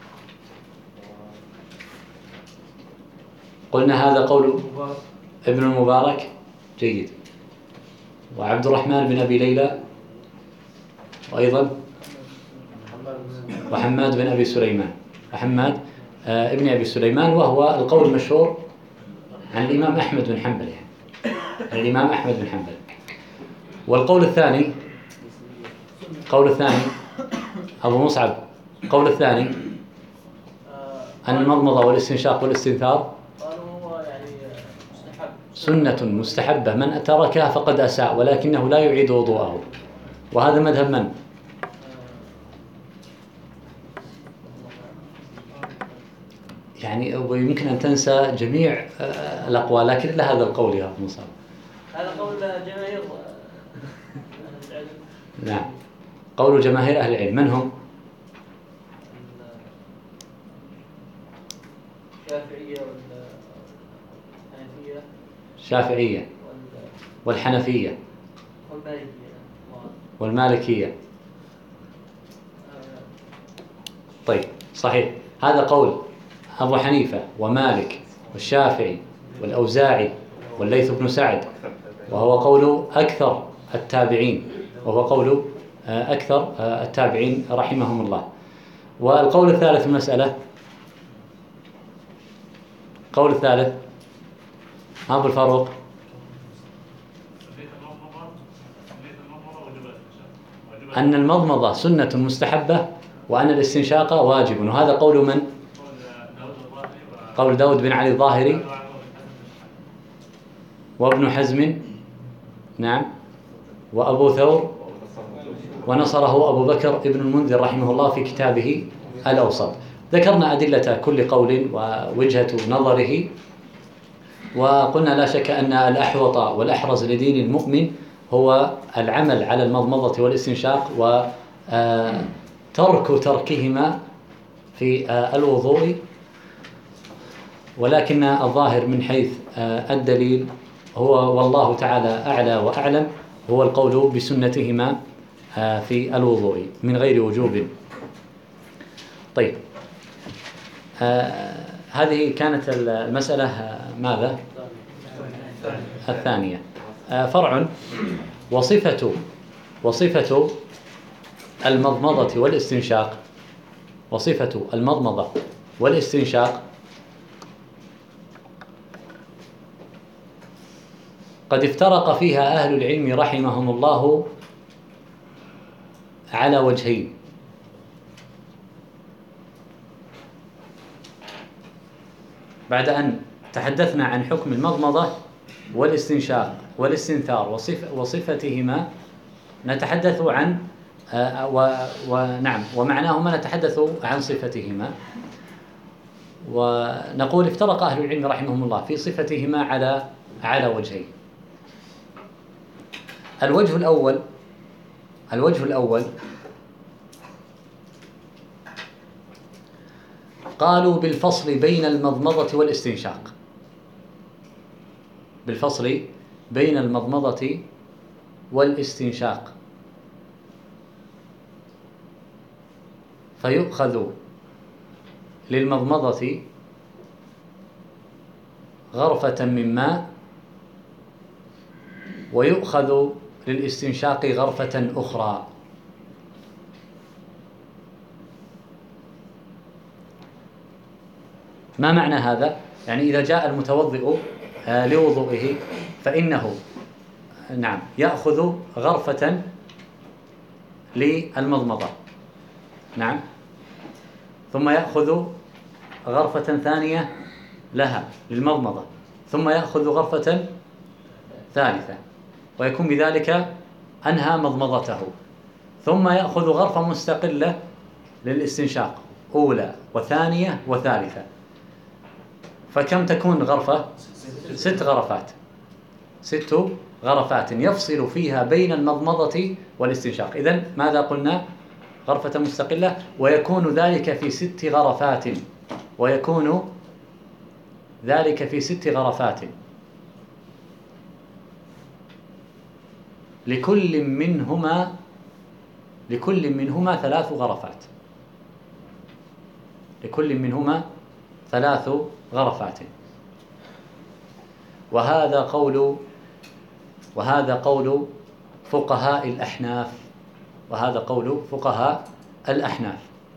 قلنا هذا قول ابن المبارك. جيد. وعبد الرحمن بن أبي ليلى، وأيضا وحماد بن أبي سليمان، وحماد آه ابن أبي سليمان، وهو القول المشهور عن الإمام أحمد بن حنبل، يعني عن الإمام أحمد بن حنبل. والقول الثاني قول الثاني أبو مصعب، القول الثاني أن المضمضة والاستنشاق والاستنثار قالوا هو يعني مستحب. سنة مستحبة، من تركها فقد أساء، ولكنه لا يعيد وضوءه. وهذا مذهب من؟ يعني ويمكن أن تنسى جميع آه، الأقوال، لكن لا هذا القول يا أبو مصعب. هذا قول جماهير العلم. نعم، قول جماهير أهل العلم. من هم؟ الشافعية والحنفية الشافعية والحنفية والمالكية. والمالكية. طيب، صحيح، هذا قول أبو حنيفة ومالك والشافعي والأوزاعي والليث بن سعد، وهو قول أكثر التابعين، وهو قول أكثر التابعين رحمهم الله. والقول الثالث المسألة، قول الثالث أبو الفاروق. أن المضمضة سنة مستحبة، وأن الاستنشاق واجب، وهذا قول من؟ قول داود بن علي الظاهري وابن حزم، نعم، وأبو ثور، ونصره أبو بكر ابن المنذر رحمه الله في كتابه الأوسط. ذكرنا أدلة كل قول ووجهة نظره، وقلنا لا شك أن الأحوط والأحرز لدين المؤمن هو العمل على المضمضة والاستنشاق، وترك تركهما في الوضوء، ولكن الظاهر من حيث الدليل هو والله تعالى أعلى وأعلم هو القول بسنتهما في الوضوء من غير وجوب. طيب، هذه كانت المسألة ماذا؟ الثانية. فرع وصفة وصفة المضمضة والاستنشاق وصفة المضمضة والاستنشاق قد افترق فيها أهل العلم رحمهم الله على وجهين. بعد أن تحدثنا عن حكم المضمضة والاستنشاق والاستنثار وصف وصفتهما، نتحدث عن آه ونعم ومعناهما نتحدث عن صفتهما، ونقول افترق أهل العلم رحمهم الله في صفتهما على على وجهين. الوجه الأول الوجه الأول قالوا بالفصل بين المضمضة والاستنشاق، بالفصل بين المضمضة والاستنشاق، فيؤخذ للمضمضة غرفة من ماء، ويؤخذ للاستنشاق غرفة أخرى. ما معنى هذا؟ يعني إذا جاء المتوضئ لوضوئه فإنه نعم يأخذ غرفة للمضمضة، نعم، ثم يأخذ غرفة ثانية لها للمضمضة، ثم يأخذ غرفة ثالثة، ويكون بذلك أنهى مضمضته، ثم يأخذ غرفة مستقلة للاستنشاق، أولى وثانية وثالثة. فكم تكون غرفة؟ ست غرفات، ست غرفات يفصل فيها بين المضمضة والاستنشاق. إذن ماذا قلنا؟ غرفة مستقلة، ويكون ذلك في ست غرفات، ويكون ذلك في ست غرفات لكل منهما لكل منهما ثلاث غرفات لكل منهما ثلاث غرفات. وهذا قول وهذا قول فقهاء الأحناف وهذا قول فقهاء الأحناف.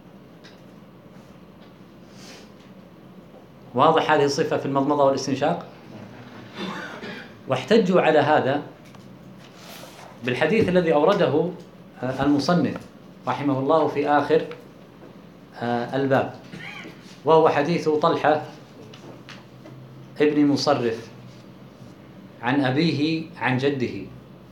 واضح هذه الصفة في المضمضة والاستنشاق؟ واحتجوا على هذا بالحديث الذي أورده المصنف رحمه الله في آخر الباب، وهو حديث طلحة ابن مصرف عن أبيه عن جده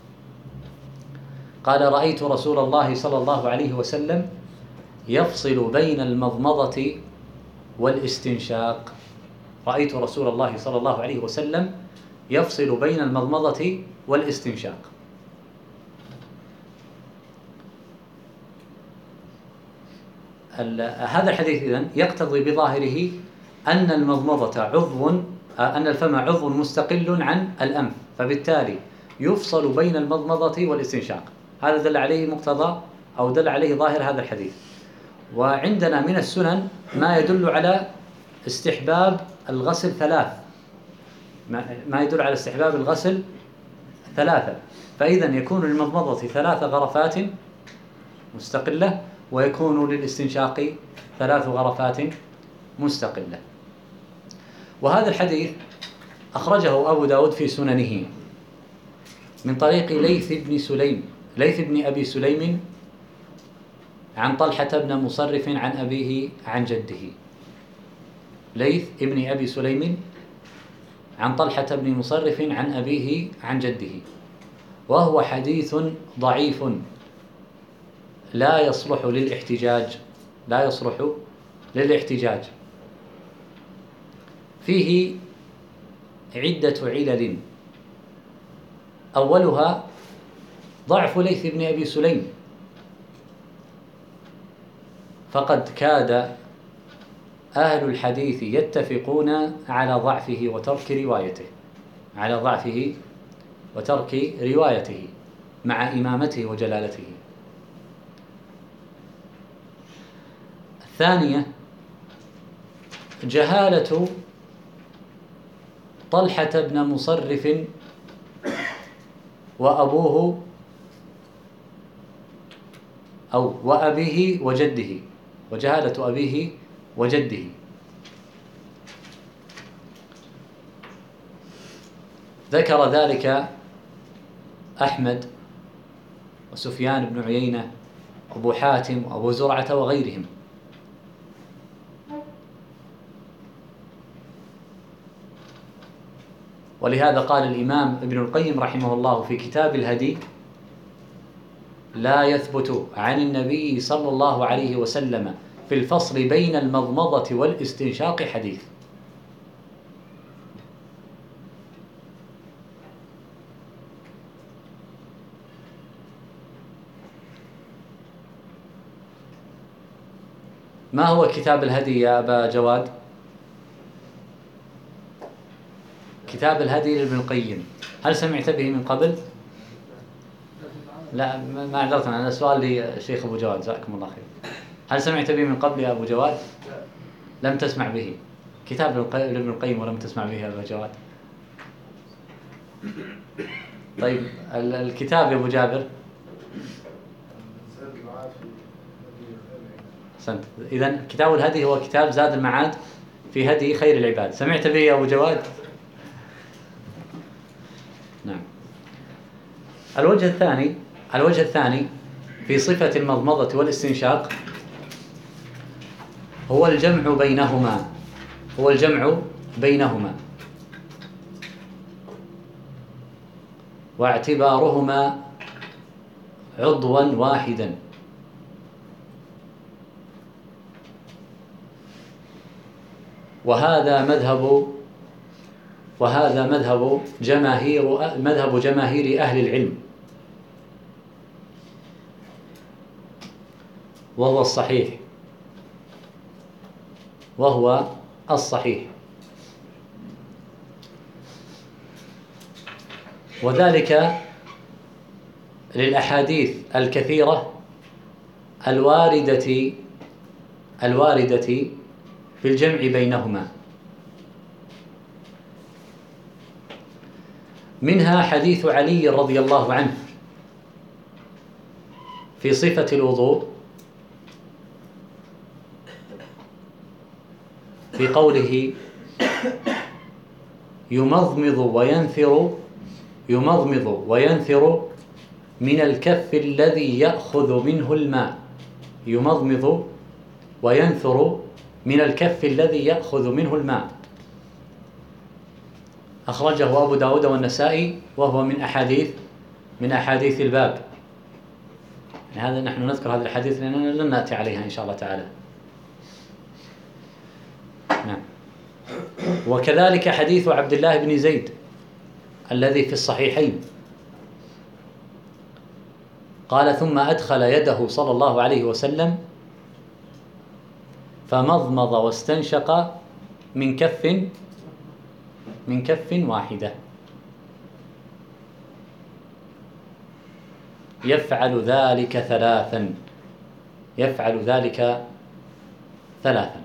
قال: رأيت رسول الله صلى الله عليه وسلم يفصل بين المضمضة والاستنشاق. رأيت رسول الله صلى الله عليه وسلم يفصل بين المضمضة والاستنشاق. هذا الحديث إذن يقتضي بظاهره أن المضمضة عضو أن الفم عضو مستقل عن الأنف، فبالتالي يفصل بين المضمضة والاستنشاق. هذا دل عليه مقتضى أو دل عليه ظاهر هذا الحديث. وعندنا من السنن ما يدل على استحباب الغسل ثلاث ما يدل على استحباب الغسل ثلاثة، فإذا يكون للمضمضة ثلاث غرفات مستقلة، ويكون للاستنشاق ثلاث غرفات مستقلة. وهذا الحديث أخرجه أبو داود في سننه من طريق ليث بن سليم ليث بن أبي سليم عن طلحة بن مصرف عن أبيه عن جده. ليث بن أبي سليم عن طلحة بن مصرف عن أبيه عن جده، وهو حديث ضعيف لا يصلح للاحتجاج لا يصلح للاحتجاج فيه عدة علل. أولها ضعف ليث بن أبي سليم، فقد كاد أهل الحديث يتفقون على ضعفه وترك روايته على ضعفه وترك روايته مع إمامته وجلالته. الثانية جهالة طلحة بن مصرف وأبوه أو وأبيه وجده وجهالة أبيه وجده. ذكر ذلك أحمد وسفيان بن عيينة وأبو حاتم وأبو زرعة وغيرهم. ولهذا قال الإمام ابن القيم رحمه الله في كتاب الهدي: لا يثبت عن النبي صلى الله عليه وسلم في الفصل بين المضمضة والاستنشاق حديث. ما هو كتاب الهدي يا أبا جواد؟ كتاب الهدي لابن القيم، هل سمعت به من قبل؟ لا، ما عذرتنا، أنا سؤال لشيخ أبو جواد جزاكم الله خير. هل سمعت به من قبل يا أبو جواد؟ لم تسمع به. كتاب لابن القيم ولم تسمع به يا أبو جواد. طيب الكتاب يا أبو جابر؟ أحسنت. إذن كتاب الهدي هو كتاب زاد المعاد في هدي خير العباد. سمعت به يا أبو جواد؟ نعم. الوجه الثاني الوجه الثاني في صفة المضمضة والاستنشاق هو الجمع بينهما هو الجمع بينهما واعتبارهما عضوا واحدا، وهذا مذهب وهذا مذهب جماهير مذهب جماهير أهل العلم، وهو الصحيح وهو الصحيح وذلك للأحاديث الكثيرة الواردة الواردة في الجمع بينهما، منها حديث علي رضي الله عنه في صفة الوضوء في قوله يمضمض وينثر يمضمض وينثر من الكف الذي يأخذ منه الماء يمضمض وينثر من الكف الذي يأخذ منه الماء، أخرجه أبو داود والنسائي، وهو من أحاديث من أحاديث الباب. يعني هذا نحن نذكر هذه الأحاديث لأننا لن نأتي عليها إن شاء الله تعالى. نعم. وكذلك حديث عبد الله بن زيد الذي في الصحيحين قال ثم أدخل يده صلى الله عليه وسلم فمضمض واستنشق من كف من كف واحدة، يفعل ذلك ثلاثا يفعل ذلك ثلاثا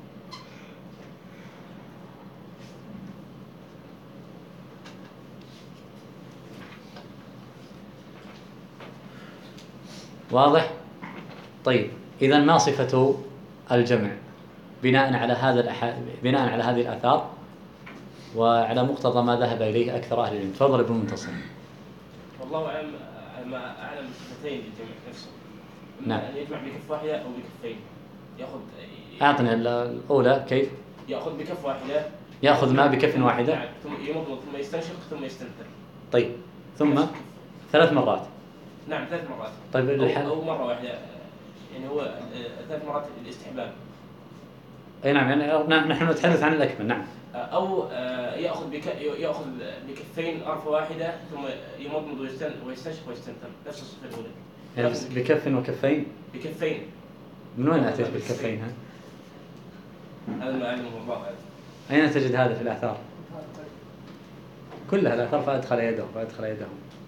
واضح؟ طيب، إذن ما صفة الجمع بناء على هذا الأح... بناء على هذه الآثار وعلى مقتضى ما ذهب إليه أكثر أهل العلم؟ تفضل ابن منتصر. والله أعلم ما أعلم بصفتين للجمع نفسه. نعم. أن يجمع بكف واحدة أو بكفين. يأخذ أعطنا الأولى كيف؟ يأخذ بكف واحدة. يأخذ ماء بكف واحدة. نعم. ثم يمضمض ثم يستنشق ثم يستنثر. طيب، ثم ثلاث مرات. نعم، ثلاث مرات. طيب أو, أو مرة واحدة، يعني هو ثلاث مرات الاستحباب. أي نعم، يعني نحن نتحدث عن الأكمل. نعم. أو يأخذ بك يأخذ بكفين غرفة واحدة ثم يمضمض ويستنشق ويستنثر، نفس الصفة الأولى. يعني بكف وكفين؟ بكفين. من وين أتيت بالكفين ها؟ هذا ما أعلمه الله أعلم. أين تجد هذا في الآثار؟ كلها الآثار فأدخل يده فأدخل يده.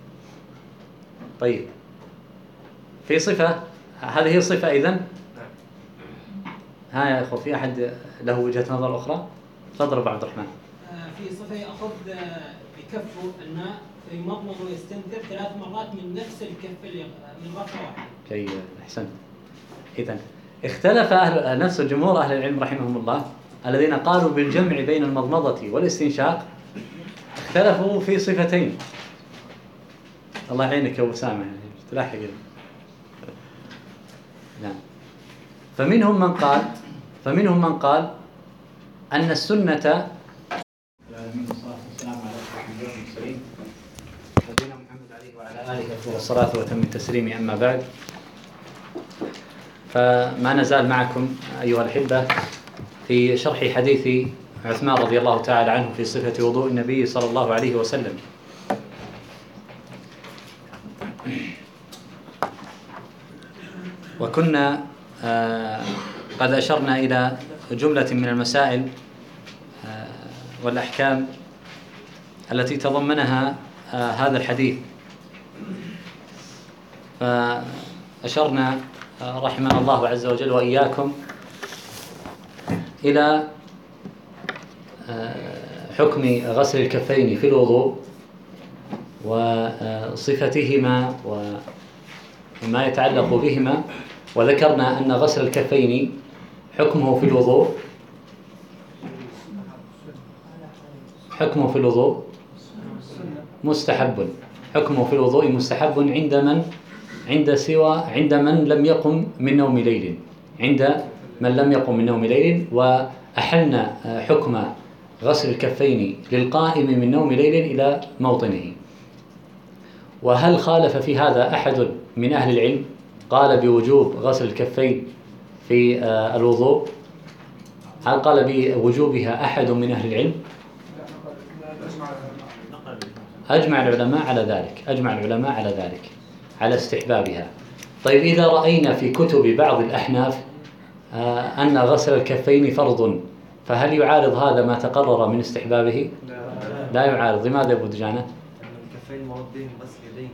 طيب، في صفة، هذه الصفة إذن؟ ها يا أخو، في أحد له وجهة نظر أخرى؟ تفضل أبو عبد الرحمن. في صفة يأخذ بكفه الماء فيمضمض ويستنثر ثلاث مرات من نفس الكف اللي من غرفة واحدة. جيد، أحسنت. إذن اختلف أهل نفس الجمهور أهل العلم رحمهم الله الذين قالوا بالجمع بين المضمضة والاستنشاق، اختلفوا في صفتين. الله يعينك يا أبو سامع، تلاحق. نعم. فمنهم من قال فمنهم من قال أن السنة نبينا محمد عليه وعلى آله أفضل الصلاة وتم التسليم. أما بعد، فما نزال معكم أيها الأحبة في شرح حديث عثمان رضي الله تعالى عنه في صفة وضوء النبي صلى الله عليه وسلم. وكنا آه قد أشرنا إلى جملة من المسائل آه والأحكام التي تضمنها آه هذا الحديث، فأشرنا آه رحمنا الله عز وجل وإياكم إلى آه حكم غسل الكفين في الوضوء وصفتهما وما يتعلق بهما، وذكرنا أن غسل الكفين حكمه في الوضوء حكمه في الوضوء مستحب. حكمه في الوضوء مستحب عند من عند سوى عند من لم يقم من نوم ليل عند من لم يقم من نوم ليل وأحلنا حكم غسل الكفين للقائم من نوم ليل إلى موطنه. وهل خالف في هذا أحد من أهل العلم قال بوجوب غسل الكفين في الوضوء؟ هل قال بوجوبها أحد من أهل العلم؟ أجمع العلماء على ذلك أجمع العلماء على ذلك على استحبابها. طيب إذا رأينا في كتب بعض الأحناف أن غسل الكفين فرض، فهل يعارض هذا ما تقرر من استحبابه؟ لا يعارض. لماذا يا أبو دجانة؟ أن الكفين موضين بس اليدين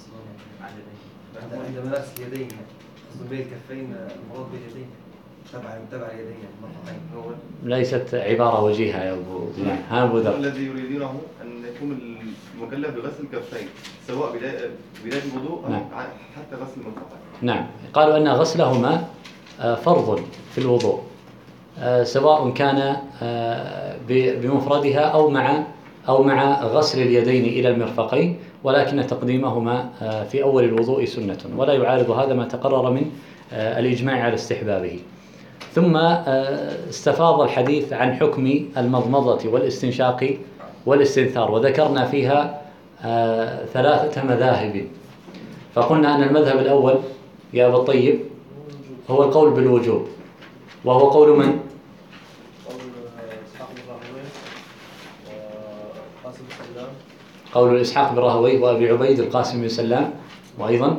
عندما نغسل اليدين قصد به الكفين المراد باليدين تبع تبع اليدين المرفقين. ليست عبارة وجيهة يا أبو دجانة. ها أبو ذر. الذي يريدونه أن يكون المكلف بغسل الكفين سواء بداية بداية الوضوء أو نعم. حتى غسل المرفقين. نعم، قالوا أن غسلهما فرض في الوضوء سواء كان بمفردها أو مع أو مع غسل اليدين إلى المرفقين، ولكن تقديمهما في أول الوضوء سنة، ولا يعارض هذا ما تقرر من الإجماع على استحبابه. ثم استفاض الحديث عن حكم المضمضة والاستنشاق والاستنثار، وذكرنا فيها ثلاثة مذاهب. فقلنا أن المذهب الأول يا أبا الطيب هو القول بالوجوب، وهو قول من؟ قول إسحاق بن راهويه وقاسم بن سلام. قول إسحاق بن راهويه وأبي عبيد القاسم بن سلام، وأيضا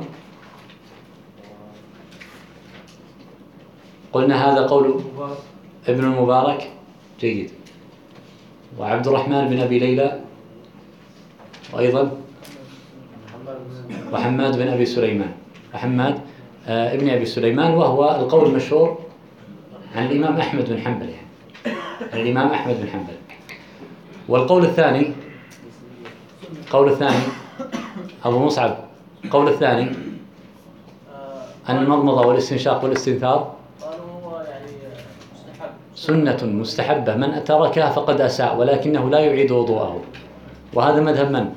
قلنا هذا قول ابن المبارك. جيد. وعبد الرحمن بن أبي ليلى، وأيضا وحماد بن أبي سليمان وحماد آه ابن أبي سليمان، وهو القول المشهور عن الإمام أحمد بن حنبل يعني. الإمام أحمد بن حنبل. والقول الثاني قول الثاني أبو مصعب قول الثاني أن المضمضة والاستنشاق والاستنثار قالوا هو يعني مستحب سنة مستحبة، من تركها فقد أساء ولكنه لا يعيد وضوءه. وهذا مذهب من؟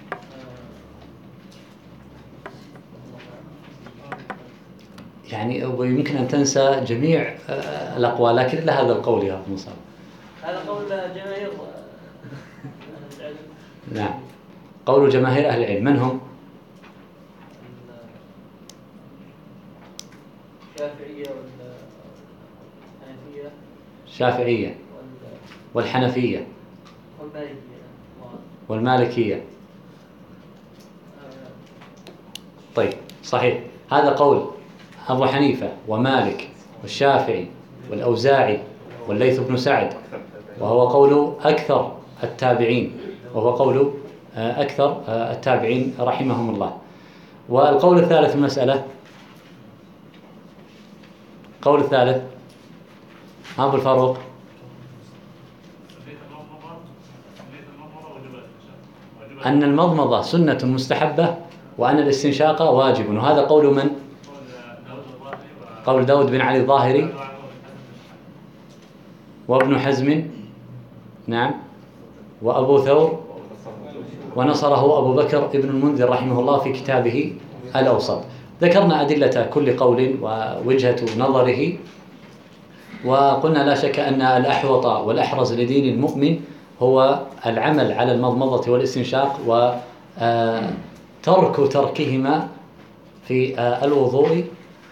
يعني يمكن أن تنسى جميع الأقوال، لكن إلا هذا القول يا أبو مصعب. هذا قول جماهير العلم. نعم، قول جماهير أهل العلم. من هم؟ الشافعية والحنفية الشافعية والحنفية والمالكية والمالكية. طيب صحيح، هذا قول أبو حنيفة ومالك والشافعي والأوزاعي والليث بن سعد، وهو قول أكثر التابعين وهو قول أكثر التابعين رحمهم الله. والقول الثالث في المسألة، القول الثالث أبو الفاروق. أن المضمضة سنة مستحبة وأن الاستنشاق واجب، وهذا قول من؟ قول داود بن علي الظاهري وابن حزم، نعم، وأبو ثور، ونصره أبو بكر ابن المنذر رحمه الله في كتابه الأوسط. ذكرنا أدلة كل قول ووجهة نظره، وقلنا لا شك أن الأحوط والأحرز لدين المؤمن هو العمل على المضمضة والاستنشاق وترك تركهما في الوضوء،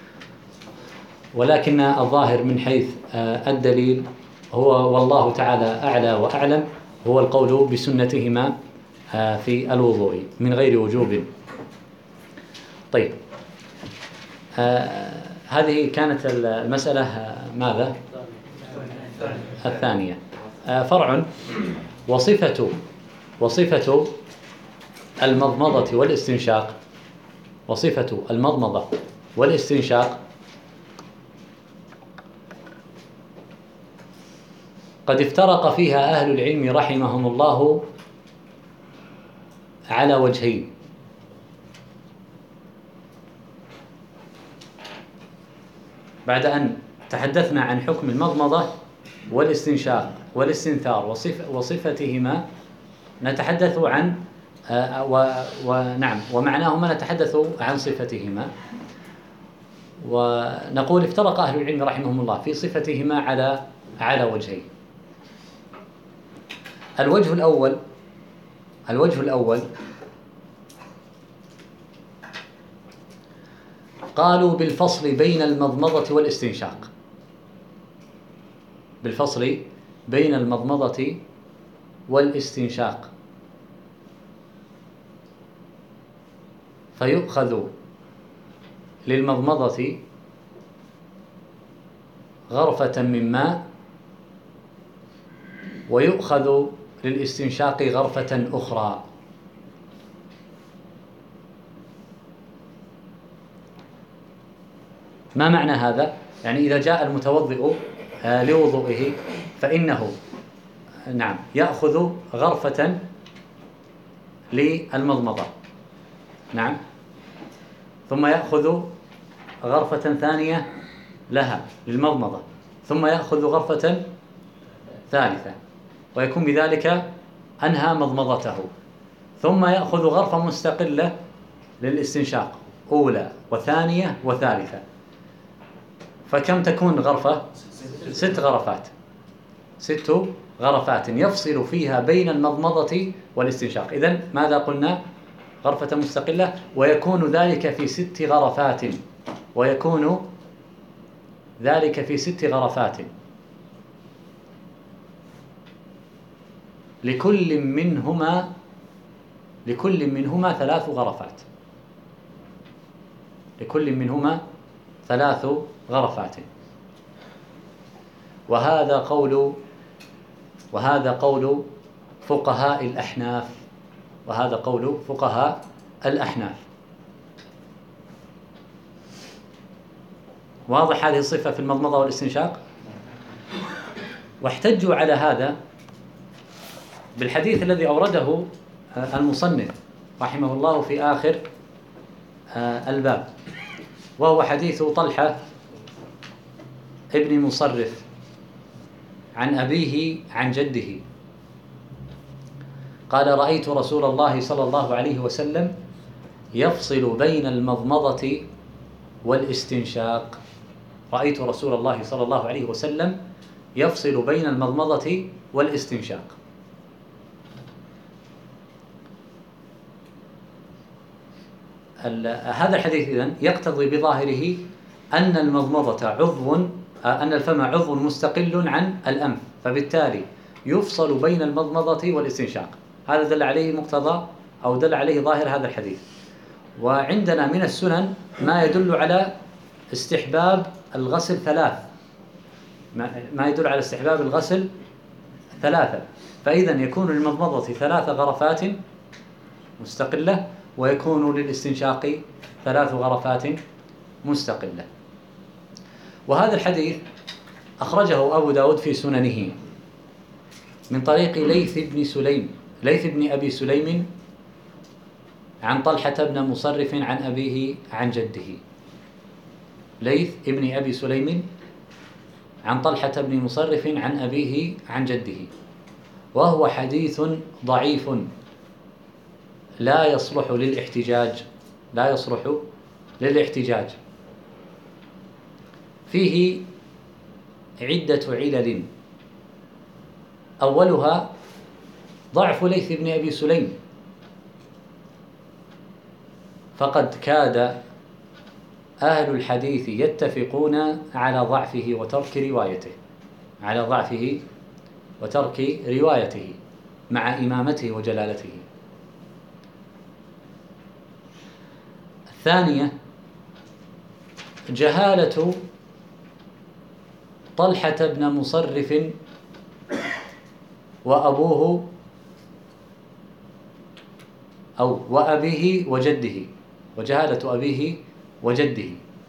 ولكن الظاهر من حيث الدليل هو والله تعالى أعلى وأعلم هو القول بسنتهما في الوضوء من غير وجوب. طيب، هذه كانت المسألة ماذا؟ الثانية. فرع وصفة وصفة المضمضة والاستنشاق وصفة المضمضة والاستنشاق قد افترق فيها أهل العلم رحمهم الله على وجهين. بعد أن تحدثنا عن حكم المضمضة والاستنشاق والاستنثار وصف وصفتهما نتحدث عن آه ونعم ومعناهما نتحدث عن صفتهما. ونقول افترق أهل العلم رحمهم الله في صفتهما على على وجهين. الوجه الأول الوجه الأول قالوا بالفصل بين المضمضة والاستنشاق، بالفصل بين المضمضة والاستنشاق، فيؤخذ للمضمضة غرفة من ماء ويؤخذ للاستنشاق غرفة أخرى. ما معنى هذا؟ يعني إذا جاء المتوضئ لوضوئه فإنه نعم يأخذ غرفة للمضمضة، نعم، ثم يأخذ غرفة ثانية لها للمضمضة، ثم يأخذ غرفة ثالثة، ويكون بذلك أنهى مضمضته، ثم يأخذ غرفة مستقلة للاستنشاق، أولى وثانية وثالثة. فكم تكون غرفة؟ ست غرفات ست غرفات يفصل فيها بين المضمضة والاستنشاق. إذن ماذا قلنا؟ غرفة مستقلة، ويكون ذلك في ست غرفات ويكون ذلك في ست غرفات لكل منهما لكل منهما ثلاث غرفات لكل منهما ثلاث غرفات. وهذا قول وهذا قول فقهاء الأحناف وهذا قول فقهاء الأحناف. واضح هذه الصفة في المضمضة والاستنشاق؟ واحتجوا على هذا بالحديث الذي أورده المصنف رحمه الله في آخر الباب، وهو حديث طلحة ابن مصرف عن أبيه عن جده قال: رأيت رسول الله صلى الله عليه وسلم يفصل بين المضمضة والاستنشاق. رأيت رسول الله صلى الله عليه وسلم يفصل بين المضمضة والاستنشاق. هذا الحديث إذن يقتضي بظاهره أن المضمضة عضو أن الفم عضو مستقل عن الأنف، فبالتالي يفصل بين المضمضة والاستنشاق. هذا دل عليه مقتضى أو دل عليه ظاهر هذا الحديث. وعندنا من السنن ما يدل على استحباب الغسل ثلاث ما يدل على استحباب الغسل ثلاثة، فإذا يكون للمضمضة ثلاث غرفات مستقلة ويكون للاستنشاق ثلاث غرفات مستقلة. وهذا الحديث أخرجه أبو داود في سننه من طريق ليث بن سليم ليث بن أبي سليم عن طلحة بن مصرف عن أبيه عن جده. ليث بن أبي سليم عن طلحة بن مصرف عن أبيه عن جده، وهو حديث ضعيف لا يصلح للاحتجاج لا يصلح للاحتجاج فيه عدة علل. أولها ضعف ليث بن أبي سليم، فقد كاد أهل الحديث يتفقون على ضعفه وترك روايته على ضعفه وترك روايته مع إمامته وجلالته. الثانية جهالة طلحة بن مصرف وأبوه أو وأبيه وجده وجهالة أبيه وجده.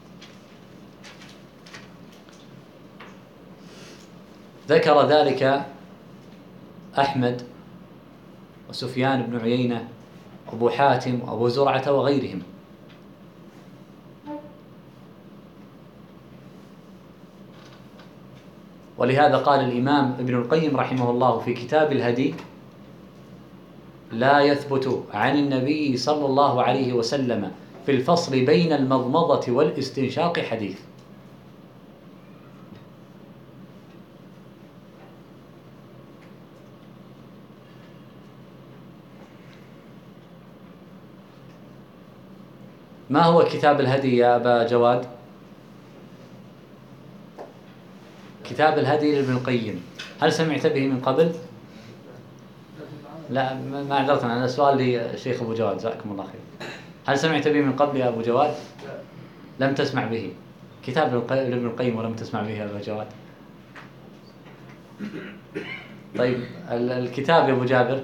ذكر ذلك أحمد وسفيان بن عيينة وأبو حاتم وأبو زرعة وغيرهم. ولهذا قال الإمام ابن القيم رحمه الله في كتاب الهدي لا يثبت عن النبي صلى الله عليه وسلم في الفصل بين المضمضة والاستنشاق حديث. ما هو كتاب الهدي يا أبا جواد؟ كتاب الهدي لابن القيم، هل سمعت به من قبل؟ لا، ما عذرت، أنا سؤال للشيخ أبو جواد، جزاكم الله خير. هل سمعت به من قبل يا أبو جواد؟ لم تسمع به. كتاب لابن القيم ولم تسمع به يا أبو جواد. طيب الكتاب يا أبو جابر؟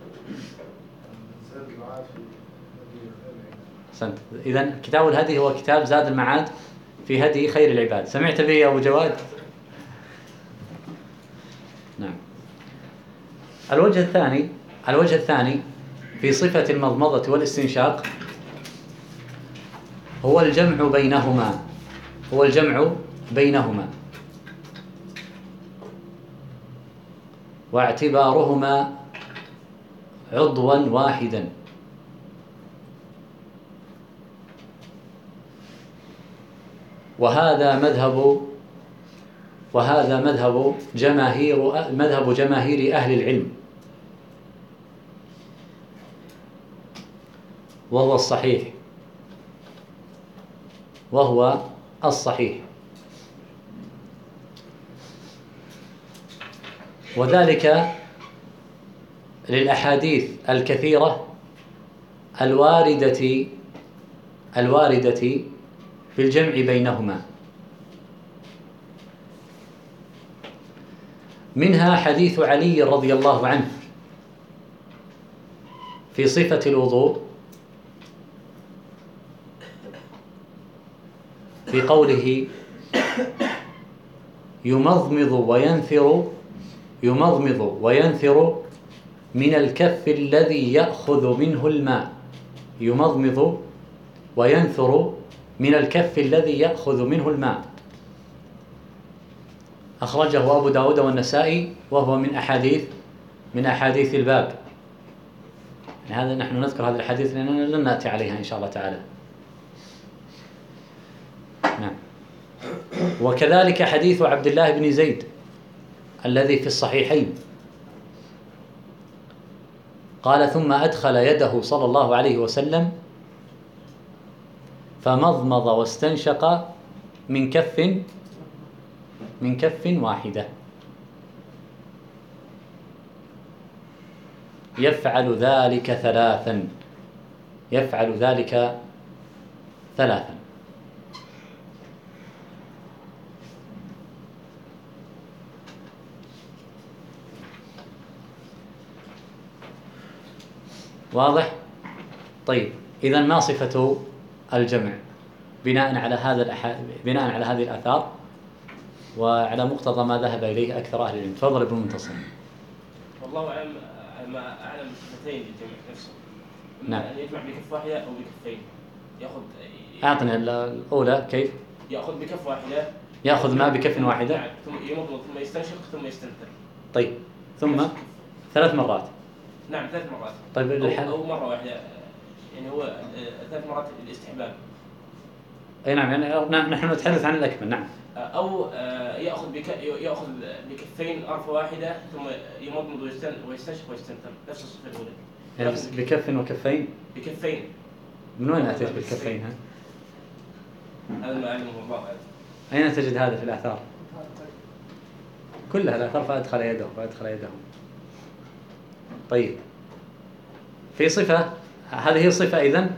أحسنت. إذن كتاب الهدي هو كتاب زاد المعاد في هدي خير العباد. سمعت به يا أبو جواد؟ نعم. الوجه الثاني الوجه الثاني في صفة المضمضة والاستنشاق هو الجمع بينهما هو الجمع بينهما واعتبارهما عضوا واحدا. وهذا مذهب وهذا مذهب جماهير مذهب جماهير أهل العلم، وهو الصحيح وهو الصحيح وذلك للأحاديث الكثيرة الواردة الواردة في الجمع بينهما. منها حديث علي رضي الله عنه في صفة الوضوء في قوله يمضمض وينثر يمضمض وينثر من الكف الذي يأخذ منه الماء يمضمض وينثر من الكف الذي يأخذ منه الماء. أخرجه أبو داود والنسائي وهو من أحاديث من أحاديث الباب. هذا نحن نذكر هذا الحديث لأننا لن نأتي عليها إن شاء الله تعالى. نعم. وكذلك حديث عبد الله بن زيد الذي في الصحيحين قال ثم أدخل يده صلى الله عليه وسلم فمضمض واستنشق من كف من كف واحدة يفعل ذلك ثلاثا يفعل ذلك ثلاثا واضح؟ طيب إذن ما صفة الجمع بناء على هذا الأح... بناء على هذه الآثار وعلى مقتضى ما ذهب إليه أكثر أهل العلم؟ تفضل ابن منتصر. والله أعلم ما أعلم صفتين للجمع نفسه. نعم. أن يجمع بكف واحدة أو بكفين. يأخذ. أعطني الأولى كيف؟ يأخذ بكف واحدة. يأخذ ماء بكف واحدة. نعم. ثم يمضمض ثم يستنشق ثم يستنثر. طيب ثم ثلاث مرات. نعم ثلاث مرات. طيب أو, أو مرة واحدة يعني هو ثلاث مرات الاستحباب. أي نعم يعني نحن نتحدث عن الأكمل. نعم. أو يأخذ بك يأخذ بكفين غرفة واحدة ثم يمضمض ويستنشق ويستنثر نفس الصفة الأولى. يعني بس بكف وكفين؟ بكفين. من وين أتيت بالكفين ها؟ هذا ما أعلمه الله. أين تجد هذا في الآثار؟ كلها الآثار فأدخل يده فأدخل يده. طيب في صفة هذه هي صفة إذن؟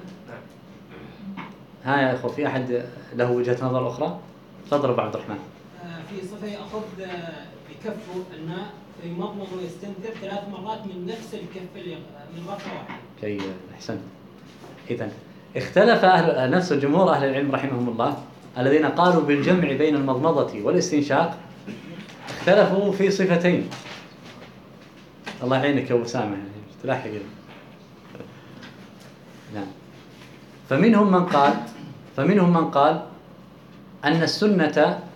ها يا أخو في أحد له وجهة نظر أخرى؟ تفضل أبو عبد الرحمن. في صفة يأخذ بكفه الماء فيمضمض ويستنثر ثلاث مرات من نفس الكف اللي من غرفة واحدة. جيد أحسنت. إذن اختلف أهل نفس الجمهور أهل العلم رحمهم الله الذين قالوا بالجمع بين المضمضة والاستنشاق اختلفوا في صفتين. الله يعينك يا أبو سامح تلاحق. نعم. فمنهم من قال فمنهم من قال أن السنة